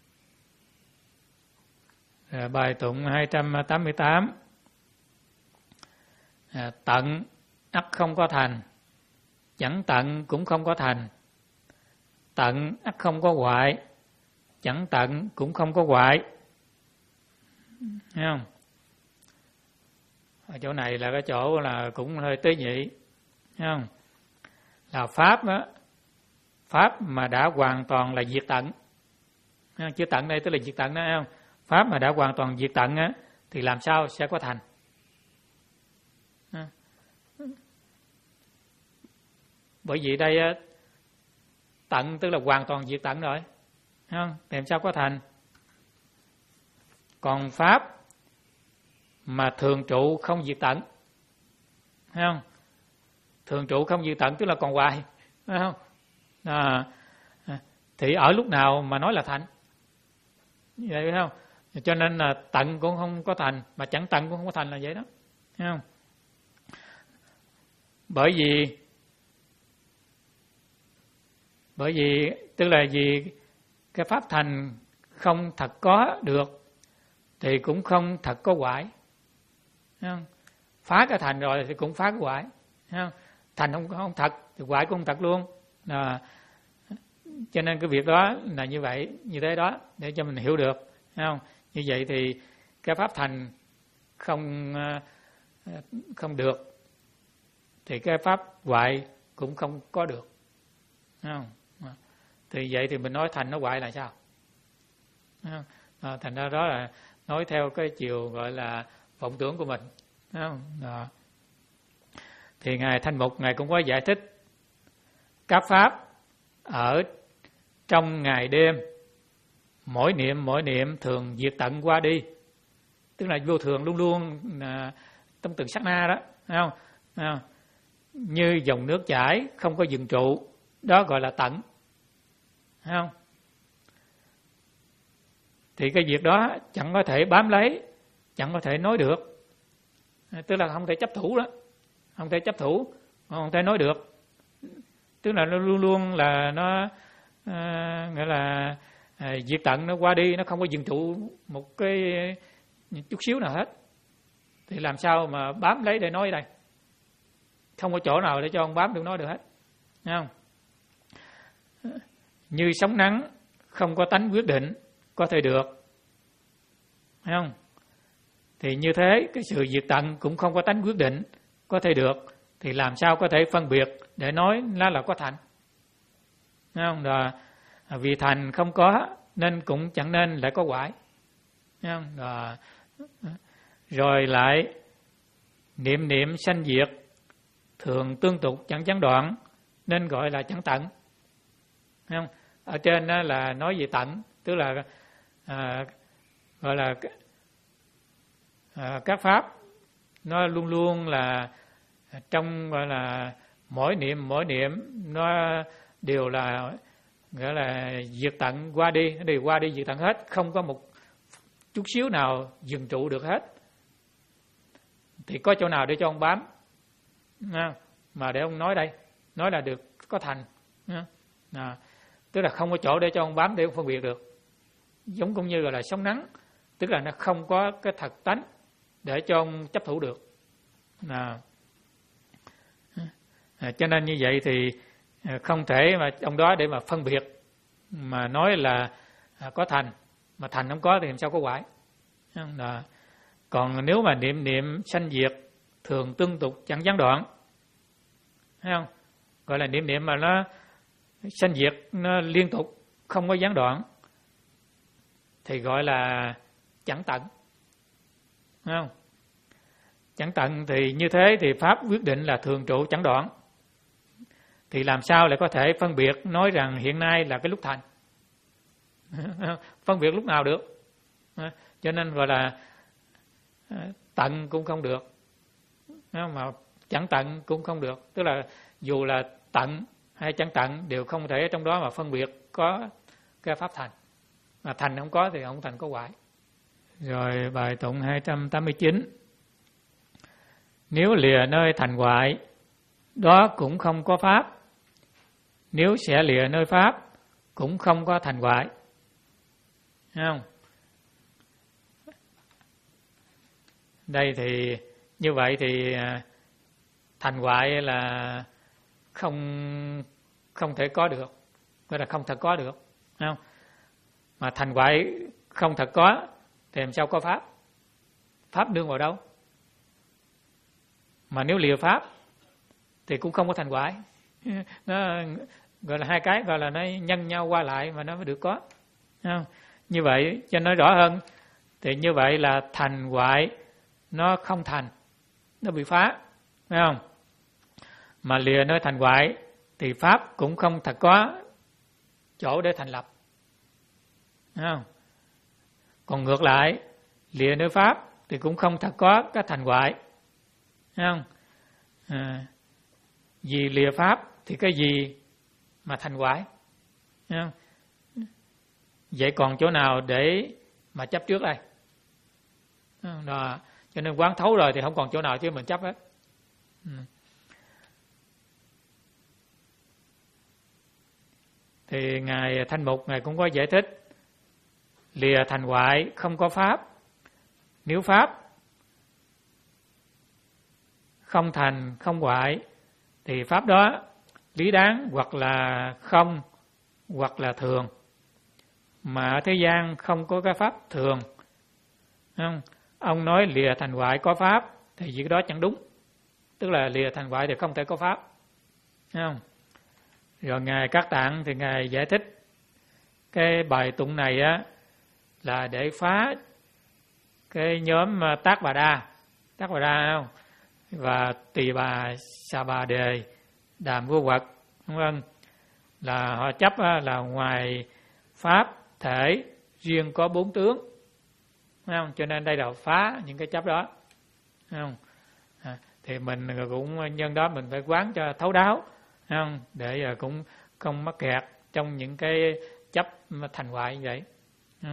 À, bài tụng hai trăm tám mươi tám. À, tận ắt không có thành, chẳng tận cũng không có thành. Tận ắt không có hoại, chẳng tận cũng không có hoại. Thấy không? Ở chỗ này là cái chỗ là cũng hơi tế nhị. Thấy không? Là pháp đó, pháp mà đã hoàn toàn là diệt tận. Chứ tận đây tức là diệt tận đó, thấy không? Pháp mà đã hoàn toàn diệt tận á, thì làm sao sẽ có thành? Bởi vì đây tận tức là hoàn toàn diệt tận rồi, thấy không? Thì làm sao có thành? Còn pháp mà thường trụ không diệt tận, thấy không? Thường trụ không diệt tận tức là còn hoài, thấy không? À, thì ở lúc nào mà nói là thành? Như vậy phải không? Cho nên là tận cũng không có thành, mà chẳng tận cũng không có thành là vậy đó, thấy không? Bởi vì bởi vì tức là vì cái pháp thành không thật có được thì cũng không thật có hoại, thấy không? Phá cái thành rồi thì cũng phá cái hoại, thấy không? Thành không không thật thì hoại cũng không thật luôn. À, cho nên cái việc đó là như vậy, như thế đó để cho mình hiểu được, thấy không? Như vậy thì cái pháp thành không không được thì cái pháp hoại cũng không có được, thấy không? Thì vậy thì mình nói thành nó hoại là sao? À, thành ra đó là nói theo cái chiều gọi là vọng tưởng của mình, thấy không? Đó. Thì ngài Thanh Mục ngài cũng có giải thích các pháp ở trong ngày đêm, mỗi niệm mỗi niệm thường diệt tận qua đi, tức là vô thường luôn luôn à, trong từng sát na đó, thấy không? Thấy không? Như dòng nước chảy không có dừng trụ, đó gọi là tận, thấy không? Thì cái việc đó chẳng có thể bám lấy, chẳng có thể nói được, tức là không thể chấp thủ đó, không thể chấp thủ, không thể nói được, tức là nó luôn luôn là nó à, nghĩa là à, diệt tận nó qua đi, nó không có dừng trụ một cái chút xíu nào hết, thì làm sao mà bám lấy để nói đây? Không có chỗ nào để cho ông bám được nói được hết, thấy không? Như sóng nắng không có tánh quyết định có thể được, thấy không? Thì như thế cái sự diệt tận cũng không có tánh quyết định có thể được, thì làm sao có thể phân biệt để nói nó là có thành, thấy không? Rồi, vì thành không có nên cũng chẳng nên lại có hoại, thấy không? Rồi, rồi lại niệm niệm sanh diệt thường tương tục chẳng gián đoạn nên gọi là chẳng tận, thấy không? Ở trên đó là nói về tận, tức là à, gọi là à, các pháp nó luôn luôn là trong gọi là mỗi niệm mỗi niệm nó đều là gọi là diệt tận qua đi, nó đều qua đi diệt tận hết, không có một chút xíu nào dừng trụ được hết. Thì có chỗ nào để cho ông bám mà để ông nói đây, nói là được có thành, à, tức là không có chỗ để cho ông bám để ông phân biệt được. Giống cũng như là sóng nắng, tức là nó không có cái thật tánh để cho ông chấp thủ được. À, à, cho nên như vậy thì không thể mà ông đó để mà phân biệt mà nói là có thành, mà thành không có thì làm sao có hoại. À, còn nếu mà niệm niệm sanh diệt thường tương tục chẳng gián đoạn, thấy không? Gọi là niệm niệm mà nó sanh diệt nó liên tục không có gián đoạn thì gọi là chẳng tận, thấy không? Chẳng tận thì như thế thì pháp quyết định là thường trụ chẳng đoạn, thì làm sao lại có thể phân biệt nói rằng hiện nay là cái lúc thành? Phân biệt lúc nào được? Cho nên gọi là tận cũng không được, mà chẳng tận cũng không được, tức là dù là tận hay chẳng tận đều không thể trong đó mà phân biệt có cái pháp thành, mà thành không có thì không thành có hoại. Rồi bài tụng hai trăm tám mươi chín. Nếu lìa nơi thành hoại, đó cũng không có pháp. Nếu sẽ lìa nơi pháp, cũng không có thành hoại. Thấy không? Đây thì như vậy thì thành hoại là không không thể có được, gọi là không thật có được, không? Mà thành hoại không thật có thì làm sao có pháp? Pháp nương vào đâu? Mà nếu lìa pháp thì cũng không có thành hoại. Nó gọi là hai cái gọi là nó nhân nhau qua lại mà nó mới được có, không? Như vậy cho nói rõ hơn thì như vậy là thành hoại nó không thành, nó bị phá, phải không? Mà lìa nơi thành hoại thì pháp cũng không thật có chỗ để thành lập, phải không? Còn ngược lại, lìa nơi pháp thì cũng không thật có cái thành hoại, phải không? À, vì lìa pháp thì cái gì mà thành hoại, phải không? Vậy còn chỗ nào để mà chấp trước đây? Đó. Cho nên quán thấu rồi thì không còn chỗ nào chứ mình chấp hết. Ừ. Thì Ngài Thanh Mục Ngài cũng có giải thích lìa thành hoại không có pháp. Nếu pháp không thành không hoại thì pháp đó lý đáng hoặc là không hoặc là thường. Mà ở thế gian không có cái pháp thường, không? Ông nói lìa thành hoại có pháp thì việc đó chẳng đúng. Tức là lìa thành hoại thì không thể có pháp, không? Rồi Ngài Các Tạng thì Ngài giải thích cái bài tụng này á là để phá cái nhóm Tác Bà Đa, Tác Bà Đa không? Và Tỳ Bà Sa Bà Đề, Đàm Vô Quật, đúng không? Là họ chấp là ngoài pháp thể riêng có bốn tướng, đúng không? Cho nên đây là phá những cái chấp đó, đúng không? À, thì mình cũng nhân đó mình phải quán cho thấu đáo, đúng không? Để cũng không mắc kẹt trong những cái chấp thành hoại như vậy. Ừ.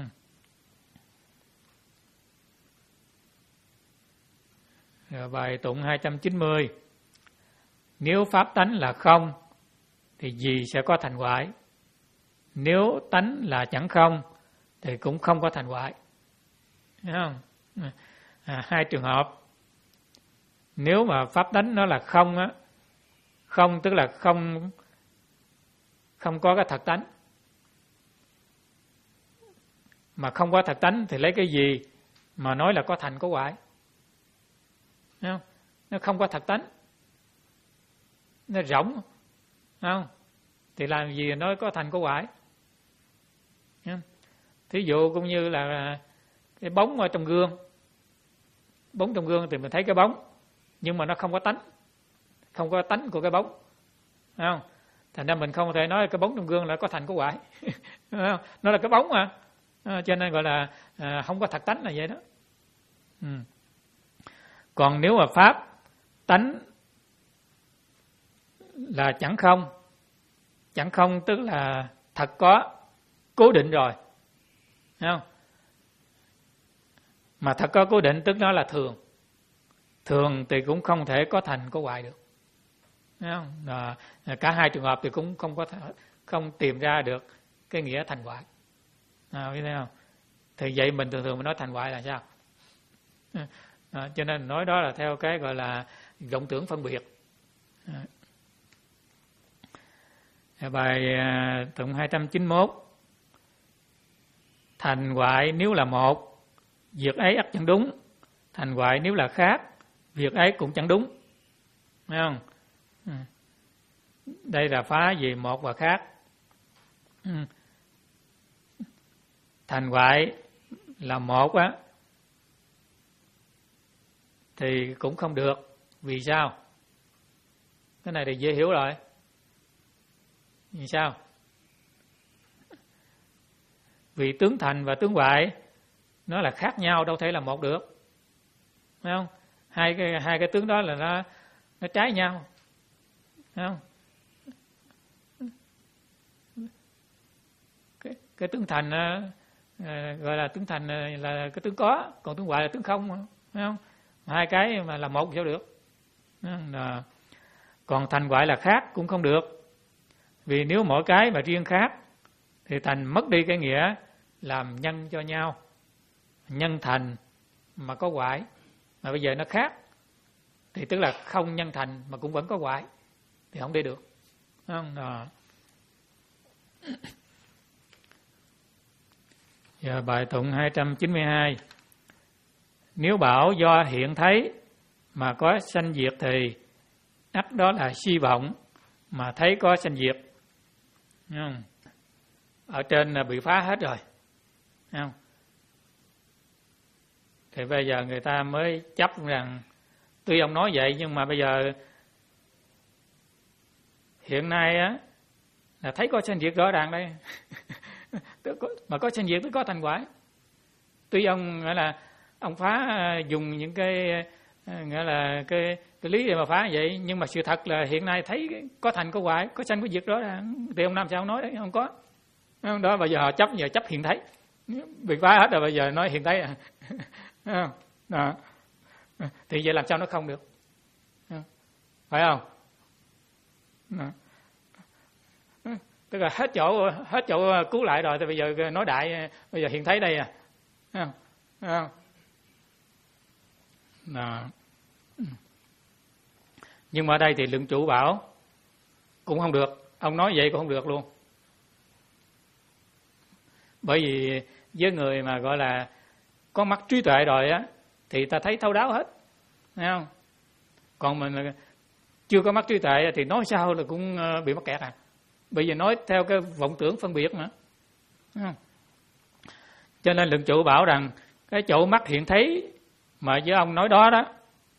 Rồi bài tụng hai trăm chín mươi. Nếu pháp tánh là không thì gì sẽ có thành hoại? Nếu tánh là chẳng không thì cũng không có thành hoại. Thấy không? À, hai trường hợp. Nếu mà pháp tánh nó là không á, không tức là không không có cái thật tánh. Mà không có thật tánh thì lấy cái gì mà nói là có thành có hoại? Thấy không? Nó không có thật tánh, nó rỗng, không? Thì làm gì nói có thành có hoại? Thí dụ cũng như là cái bóng ở trong gương, bóng trong gương thì mình thấy cái bóng nhưng mà nó không có tánh, không có tánh của cái bóng, không? Thành ra mình không thể nói cái bóng trong gương là có thành có hoại. Nó là cái bóng mà, à, cho nên gọi là à, không có thật tánh là vậy đó. Ừ. Còn nếu mà pháp tánh là chẳng không, chẳng không tức là thật có cố định rồi, thấy không? Mà thật có cố định tức nó là thường, thường thì cũng không thể có thành có hoại được, thấy không? À, cả hai trường hợp thì cũng không có không tìm ra được cái nghĩa thành hoại, à, biết thấy không? Thì vậy mình thường thường mình nói thành hoại là sao? À, cho nên nói đó là theo cái gọi là vọng tưởng phân biệt. À, bài à, tụng hai trăm chín mươi mốt. Thành hoại nếu là một, việc ấy ắt chẳng đúng. Thành hoại nếu là khác, việc ấy cũng chẳng đúng. Thấy không? À, đây là phá về một và khác. À, thành hoại là một á thì cũng không được. Vì sao? Cái này thì dễ hiểu rồi. Vì sao? Vì tướng thành và tướng hoại nó là khác nhau, đâu thể là một được, phải không? Hai cái hai cái tướng đó là nó nó trái nhau, phải không? Cái cái tướng thành à, gọi là tướng thành là cái tướng có, còn tướng hoại là tướng không, phải không? Hai cái mà là một sao được? À, còn thành hoại là khác cũng không được. Vì nếu mỗi cái mà riêng khác thì thành mất đi cái nghĩa làm nhân cho nhau, nhân thành mà có hoại, mà bây giờ nó khác, thì tức là không nhân thành mà cũng vẫn có hoại, thì không đi được. Đúng không? Đó. Giờ bài tụng hai trăm chín mươi hai. Nếu bảo do hiện thấy mà có sanh diệt thì ắt đó là si vọng mà thấy có sanh diệt. Đúng không? Ở trên là bị phá hết rồi. Đúng không? Thì bây giờ người ta mới chấp rằng tuy ông nói vậy nhưng mà bây giờ hiện nay á là thấy có sanh diệt rõ ràng đây. Mà có sanh diệt tức có thành quả. Tuy ông nghĩa là ông phá dùng những cái nghĩa là cái cái lý để mà phá vậy, nhưng mà sự thật là hiện nay thấy có thành có hoại, có sanh có diệt rõ ràng. Thì ông làm sao ông nói đấy, không có. Đó bây giờ họ chấp giờ chấp hiện thấy. Bị phá hết rồi bây giờ nói hiện thấy à. Đó. Thì vậy làm sao nó không được, phải không? Đó. Tức là hết chỗ hết chỗ cứu lại rồi, thì bây giờ nói đại bây giờ hiện thấy đây à. Thấy không? Thấy không? Đó. Nhưng mà ở đây thì lượng chủ bảo cũng không được, ông nói vậy cũng không được luôn. Bởi vì với người mà gọi là có mắt trí tuệ rồi á thì ta thấy thấu đáo hết, thấy không? Còn mình chưa có mắt trí tuệ thì nói sao là cũng bị mắc kẹt à. Bây giờ nói theo cái vọng tưởng phân biệt mà, thấy không? Cho nên lượng chủ bảo rằng cái chỗ mắt hiện thấy mà với ông nói đó đó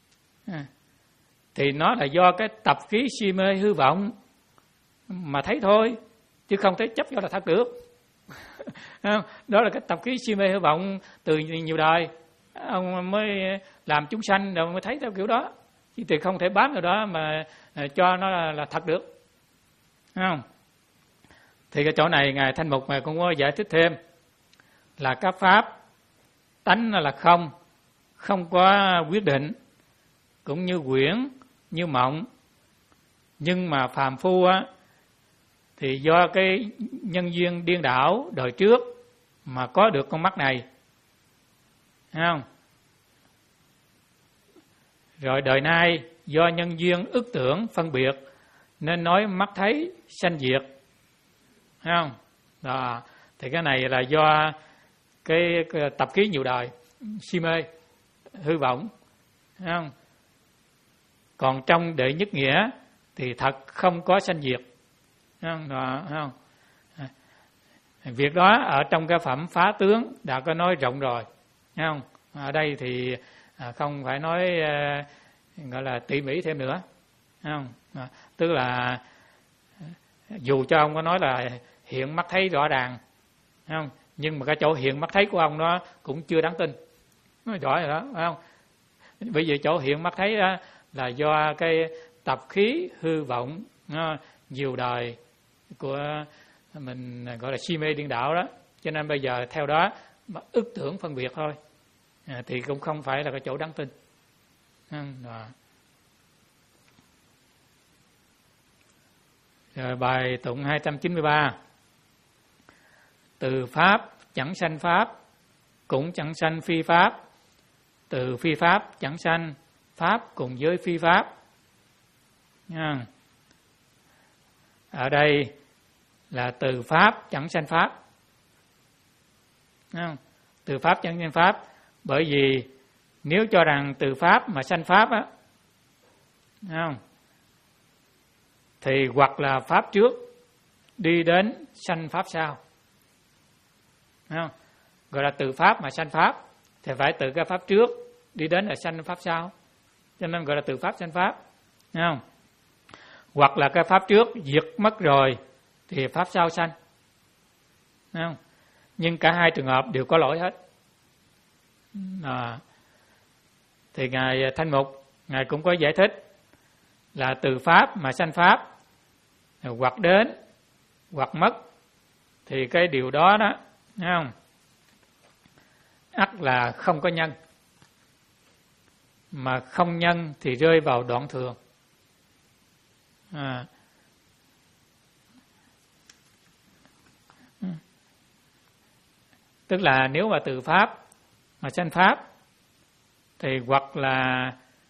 thì nó là do cái tập khí si mê hư vọng mà thấy thôi, chứ không thể chấp cho là thật được. Đó là cái tập khí si mê hư vọng từ nhiều đời ông mới làm chúng sanh rồi mới thấy theo kiểu đó, chứ thì không thể bám vào đó mà cho nó là, là thật được. Thấy không? Thì cái chỗ này ngài Thanh Mục ngài cũng có giải thích thêm là các pháp tánh là không, không có quyết định, cũng như quyển, như mộng. Nhưng mà phàm phu á thì do cái nhân duyên điên đảo đời trước mà có được con mắt này, thấy không? Rồi đời nay do nhân duyên ức tưởng phân biệt nên nói mắt thấy sanh diệt, thấy không? Đó. Thì cái này là do cái, cái tập khí nhiều đời, si mê, hư vọng, thấy không? Còn trong đệ nhất nghĩa thì thật không có sanh diệt, thấy không? Đó, thấy không? Việc đó ở trong cái phẩm phá tướng đã có nói rộng rồi, thấy không? Ở đây thì không phải nói gọi là tỉ mỉ thêm nữa, thấy không? Tức là dù cho ông có nói là hiện mắt thấy rõ ràng, thấy không? Nhưng mà cái chỗ hiện mắt thấy của ông đó cũng chưa đáng tin, nói rõ rồi đó, phải không? Bởi vì chỗ hiện mắt thấy đó là do cái tập khí hư vọng nó nhiều đời của mình gọi là si mê điên đảo đó, cho nên bây giờ theo đó mà ức tưởng phân biệt thôi, à, thì cũng không phải là cái chỗ đáng tin. Đó. Rồi bài tụng hai trăm chín mươi ba. Từ pháp chẳng sanh pháp, cũng chẳng sanh phi pháp. Từ phi pháp chẳng sanh pháp cùng với phi pháp. Nha. Ở đây là từ pháp chẳng sanh pháp. Nha. Từ pháp chẳng sanh pháp, bởi vì nếu cho rằng từ pháp mà sanh pháp á, không, thì hoặc là pháp trước đi đến sanh pháp sau, không? Gọi là từ pháp mà sanh pháp thì phải từ cái pháp trước đi đến là sanh pháp sau, cho nên gọi là từ pháp sanh pháp, không? Hoặc là cái pháp trước diệt mất rồi thì pháp sau sanh, không? Nhưng cả hai trường hợp đều có lỗi hết. À, thì ngài Thanh Mục ngài cũng có giải thích là từ pháp mà sanh pháp, hoặc đến hoặc mất, thì cái điều đó đó, thấy không, ắt là không có nhân, mà không nhân thì rơi vào đoạn thường. À. Tức là nếu mà từ pháp mà sanh pháp thì hoặc là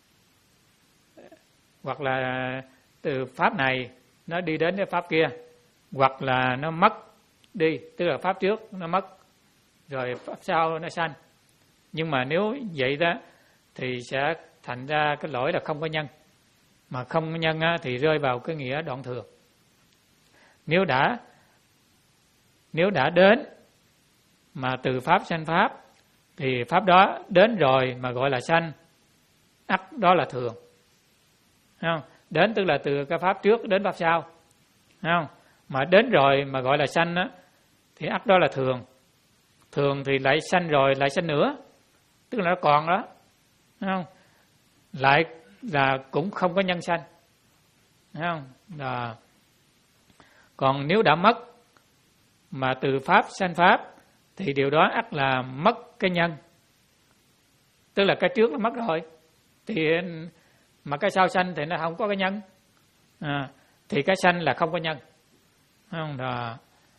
hoặc là từ pháp này nó đi đến cái pháp kia, hoặc là nó mất đi, tức là pháp trước nó mất rồi pháp sau nó sanh. Nhưng mà nếu vậy đó thì sẽ thành ra cái lỗi là không có nhân, mà không có nhân á, thì rơi vào cái nghĩa đoạn thường. Nếu đã nếu đã đến mà từ pháp sanh pháp thì pháp đó đến rồi mà gọi là sanh, ắt đó là thường. Thấy không? Đến tức là từ cái pháp trước đến pháp sau. Thấy không? Mà đến rồi mà gọi là sanh á, thì ắt đó là thường. Thường thì lại sanh rồi lại sanh nữa, tức là nó còn đó. Thấy không? Lại là cũng không có nhân sanh. Thấy không? Là còn nếu đã mất mà từ pháp sanh pháp thì điều đó ắt là mất cái nhân, tức là cái trước nó mất rồi thì mà cái sau sanh thì nó không có cái nhân, à, thì cái sanh là không có nhân. Không đó.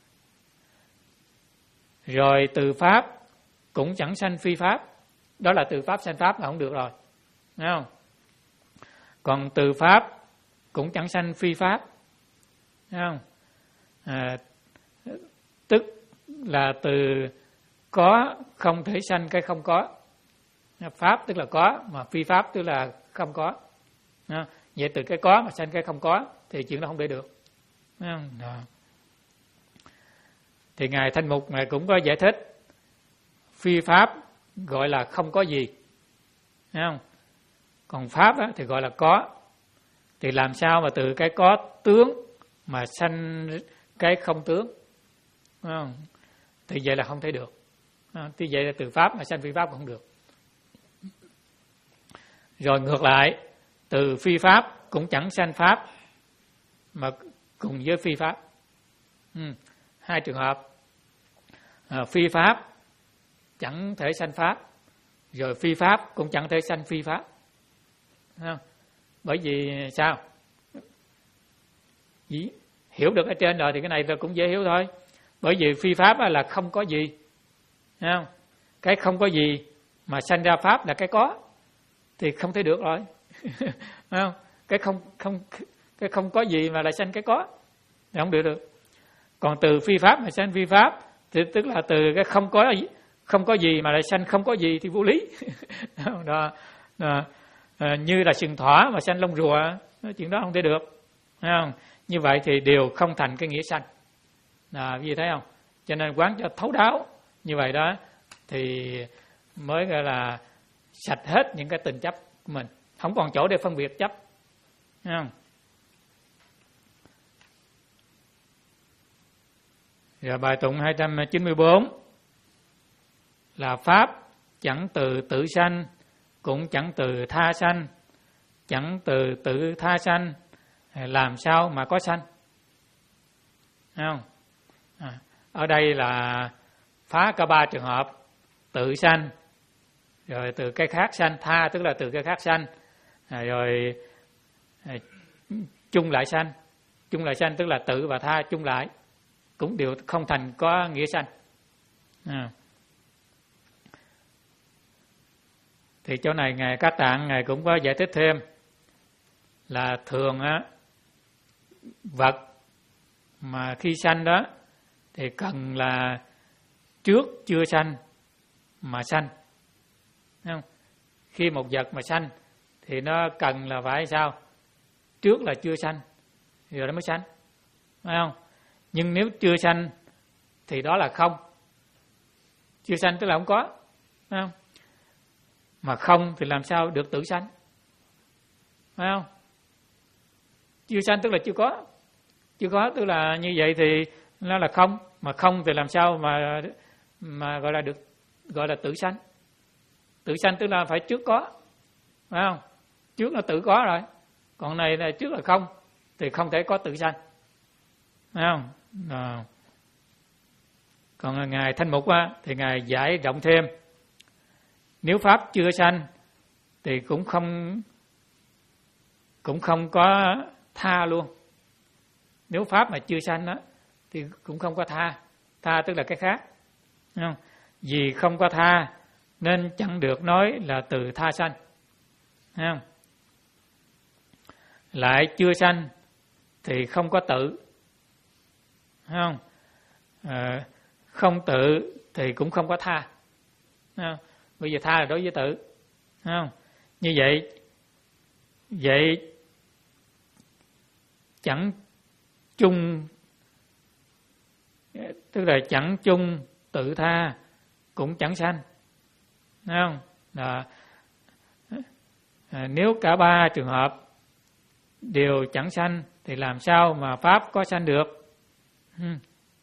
Rồi từ pháp cũng chẳng sanh phi pháp, đó là từ pháp sanh pháp là không được rồi, thấy không? Còn từ pháp cũng chẳng sanh phi pháp, thấy không? À, tức là từ có không thể sanh cái không có. Pháp tức là có, mà phi pháp tức là không có. À, vậy từ cái có mà sanh cái không có thì chuyện đó không để được. Đó. Thì Ngài Thanh Mục Ngài cũng có giải thích phi pháp gọi là không có gì, thấy không? Còn pháp á, thì gọi là có. Thì làm sao mà từ cái có tướng mà sanh cái không tướng, thấy không? Thì vậy là không thể được. À, thì vậy là từ pháp mà sanh phi pháp cũng không được. Rồi ngược lại, từ phi pháp cũng chẳng sanh pháp mà cùng với phi pháp. Ừ, hai trường hợp. À, phi pháp chẳng thể sanh pháp, rồi phi pháp cũng chẳng thể sanh phi pháp. Không? Bởi vì sao? Ý, hiểu được ở trên rồi thì cái này cũng dễ hiểu thôi. Bởi vì phi pháp là không có gì, không? Cái không có gì mà sanh ra pháp là cái có, thì không thể được rồi. Không? Cái không không cái không có gì mà lại sanh cái có thì không được được. Còn từ phi pháp mà sanh phi pháp thì tức là từ cái không có không có gì mà lại sanh không có gì thì vô lý. Đó, đó. À, như là sừng thỏ mà sanh lông rùa, chuyện đó không thể được, thấy không? Như vậy thì đều không thành cái nghĩa sanh. À, vì thấy không? Cho nên quán cho thấu đáo như vậy đó thì mới gọi là sạch hết những cái tình chấp của mình, không còn chỗ để phân biệt chấp, thấy không? Rồi bài tụng hai trăm chín mươi bốn là pháp chẳng từ tự sanh, cũng chẳng từ tha sanh, chẳng từ tự tha sanh, làm sao mà có sanh, thấy không? À, ở đây là phá cả ba trường hợp: tự sanh, rồi từ cái khác sanh, tha tức là từ cái khác sanh, à, rồi à, chung lại sanh. Chung lại sanh tức là tự và tha chung lại, cũng đều không thành có nghĩa sanh. À. Thì chỗ này Ngài Các Tạng Ngài cũng có giải thích thêm là thường á, vật mà khi sanh đó thì cần là trước chưa sanh mà sanh. Thấy không? Khi một vật mà sanh thì nó cần là phải sao? Trước là chưa sanh rồi nó mới sanh, phải không? Nhưng nếu chưa sanh thì đó là không. Chưa sanh tức là không có, phải không? Mà không thì làm sao được tự sanh, phải không? Chưa sanh tức là chưa có. Chưa có tức là như vậy thì nó là không. Mà không thì làm sao mà mà gọi là được gọi là tự sanh. Tự sanh tức là phải trước có, phải không? Trước nó tự có rồi. Còn này là trước là không thì không thể có tự sanh, phải không? À. Còn Ngài Thanh Mục á, thì Ngài giải rộng thêm: nếu pháp chưa sanh thì cũng không cũng không có tha luôn. Nếu pháp mà chưa sanh á thì cũng không có tha. Tha tức là cái khác, đúng không? Vì không có tha nên chẳng được nói là từ tha sanh. Thấy không? Lại chưa sanh thì không có tự. Thấy không? À, không tự thì cũng không có tha. Thấy không? Bây giờ tha là đối với tự. Thấy không? Như vậy, vậy chẳng chung, tức là chẳng chung tự tha cũng chẳng sanh. Thấy không? Là, à, nếu cả ba trường hợp đều chẳng sanh thì làm sao mà pháp có sanh được? Hmm.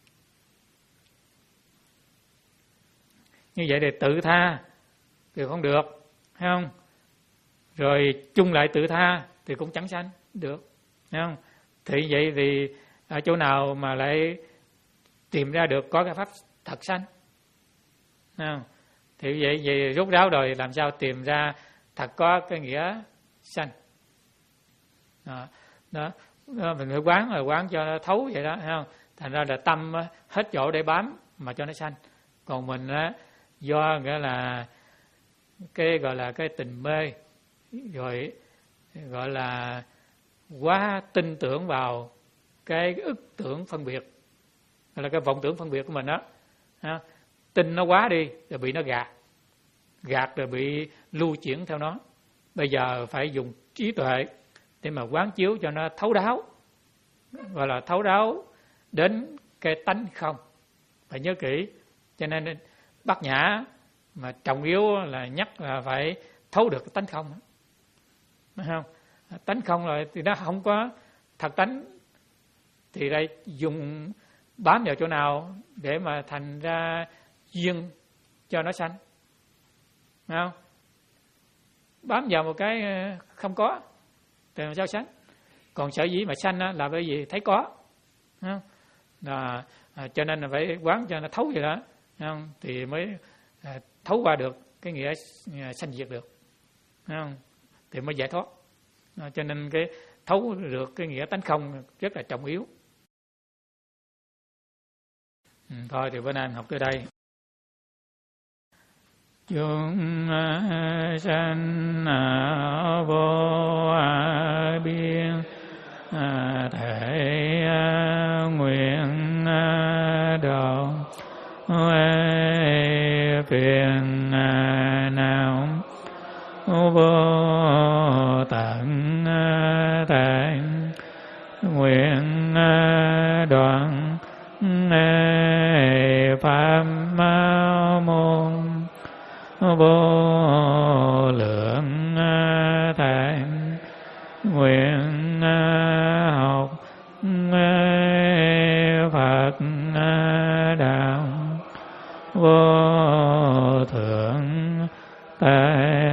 Như vậy thì tự tha thì không được, thấy không? Rồi chung lại tự tha thì cũng chẳng sanh được, thấy không? Thì vậy thì ở chỗ nào mà lại tìm ra được có cái pháp thật sanh? Thấy không? Thì vậy vậy rút ráo rồi làm sao tìm ra thật có cái nghĩa sanh? Đó, đó, đó mình phải quán rồi quán cho nó thấu vậy đó, thấy không? Thành ra là tâm hết chỗ để bám mà cho nó sanh. Còn mình á, do nghĩa là cái gọi là cái tình mê, rồi gọi là quá tin tưởng vào cái ức tưởng phân biệt, gọi là cái vọng tưởng phân biệt của mình đó. Tin nó quá đi rồi bị nó gạt, gạt rồi bị lưu chuyển theo nó. Bây giờ phải dùng trí tuệ để mà quán chiếu cho nó thấu đáo, gọi là thấu đáo đến cái tánh không. Phải nhớ kỹ. Cho nên Bát Nhã mà trọng yếu là nhắc là phải thấu được cái tánh không. Đúng không? Tánh không rồi thì nó không có thật tánh, thì đây dùng bám vào chỗ nào để mà thành ra duyên cho nó sanh? Đúng không? Bám vào một cái không có thì làm sao sanh? Còn sở dĩ mà sanh là bởi vì thấy có. Đúng không? Là, cho nên là phải quán cho nó thấu vậy đó. Đúng không? Thì mới thấu qua được cái nghĩa sanh diệt được. Đúng không? Thì mới giải thoát. Cho nên cái thấu được cái nghĩa tánh không rất là trọng yếu. Ừ, thôi thì bữa nay học tới đây. Chúng sanh vô biên thể nguyện độ phiền não vô tận thể nguyện đoạn pháp môn vô lượng thể nguyện học Phật đạo vô thượng tệ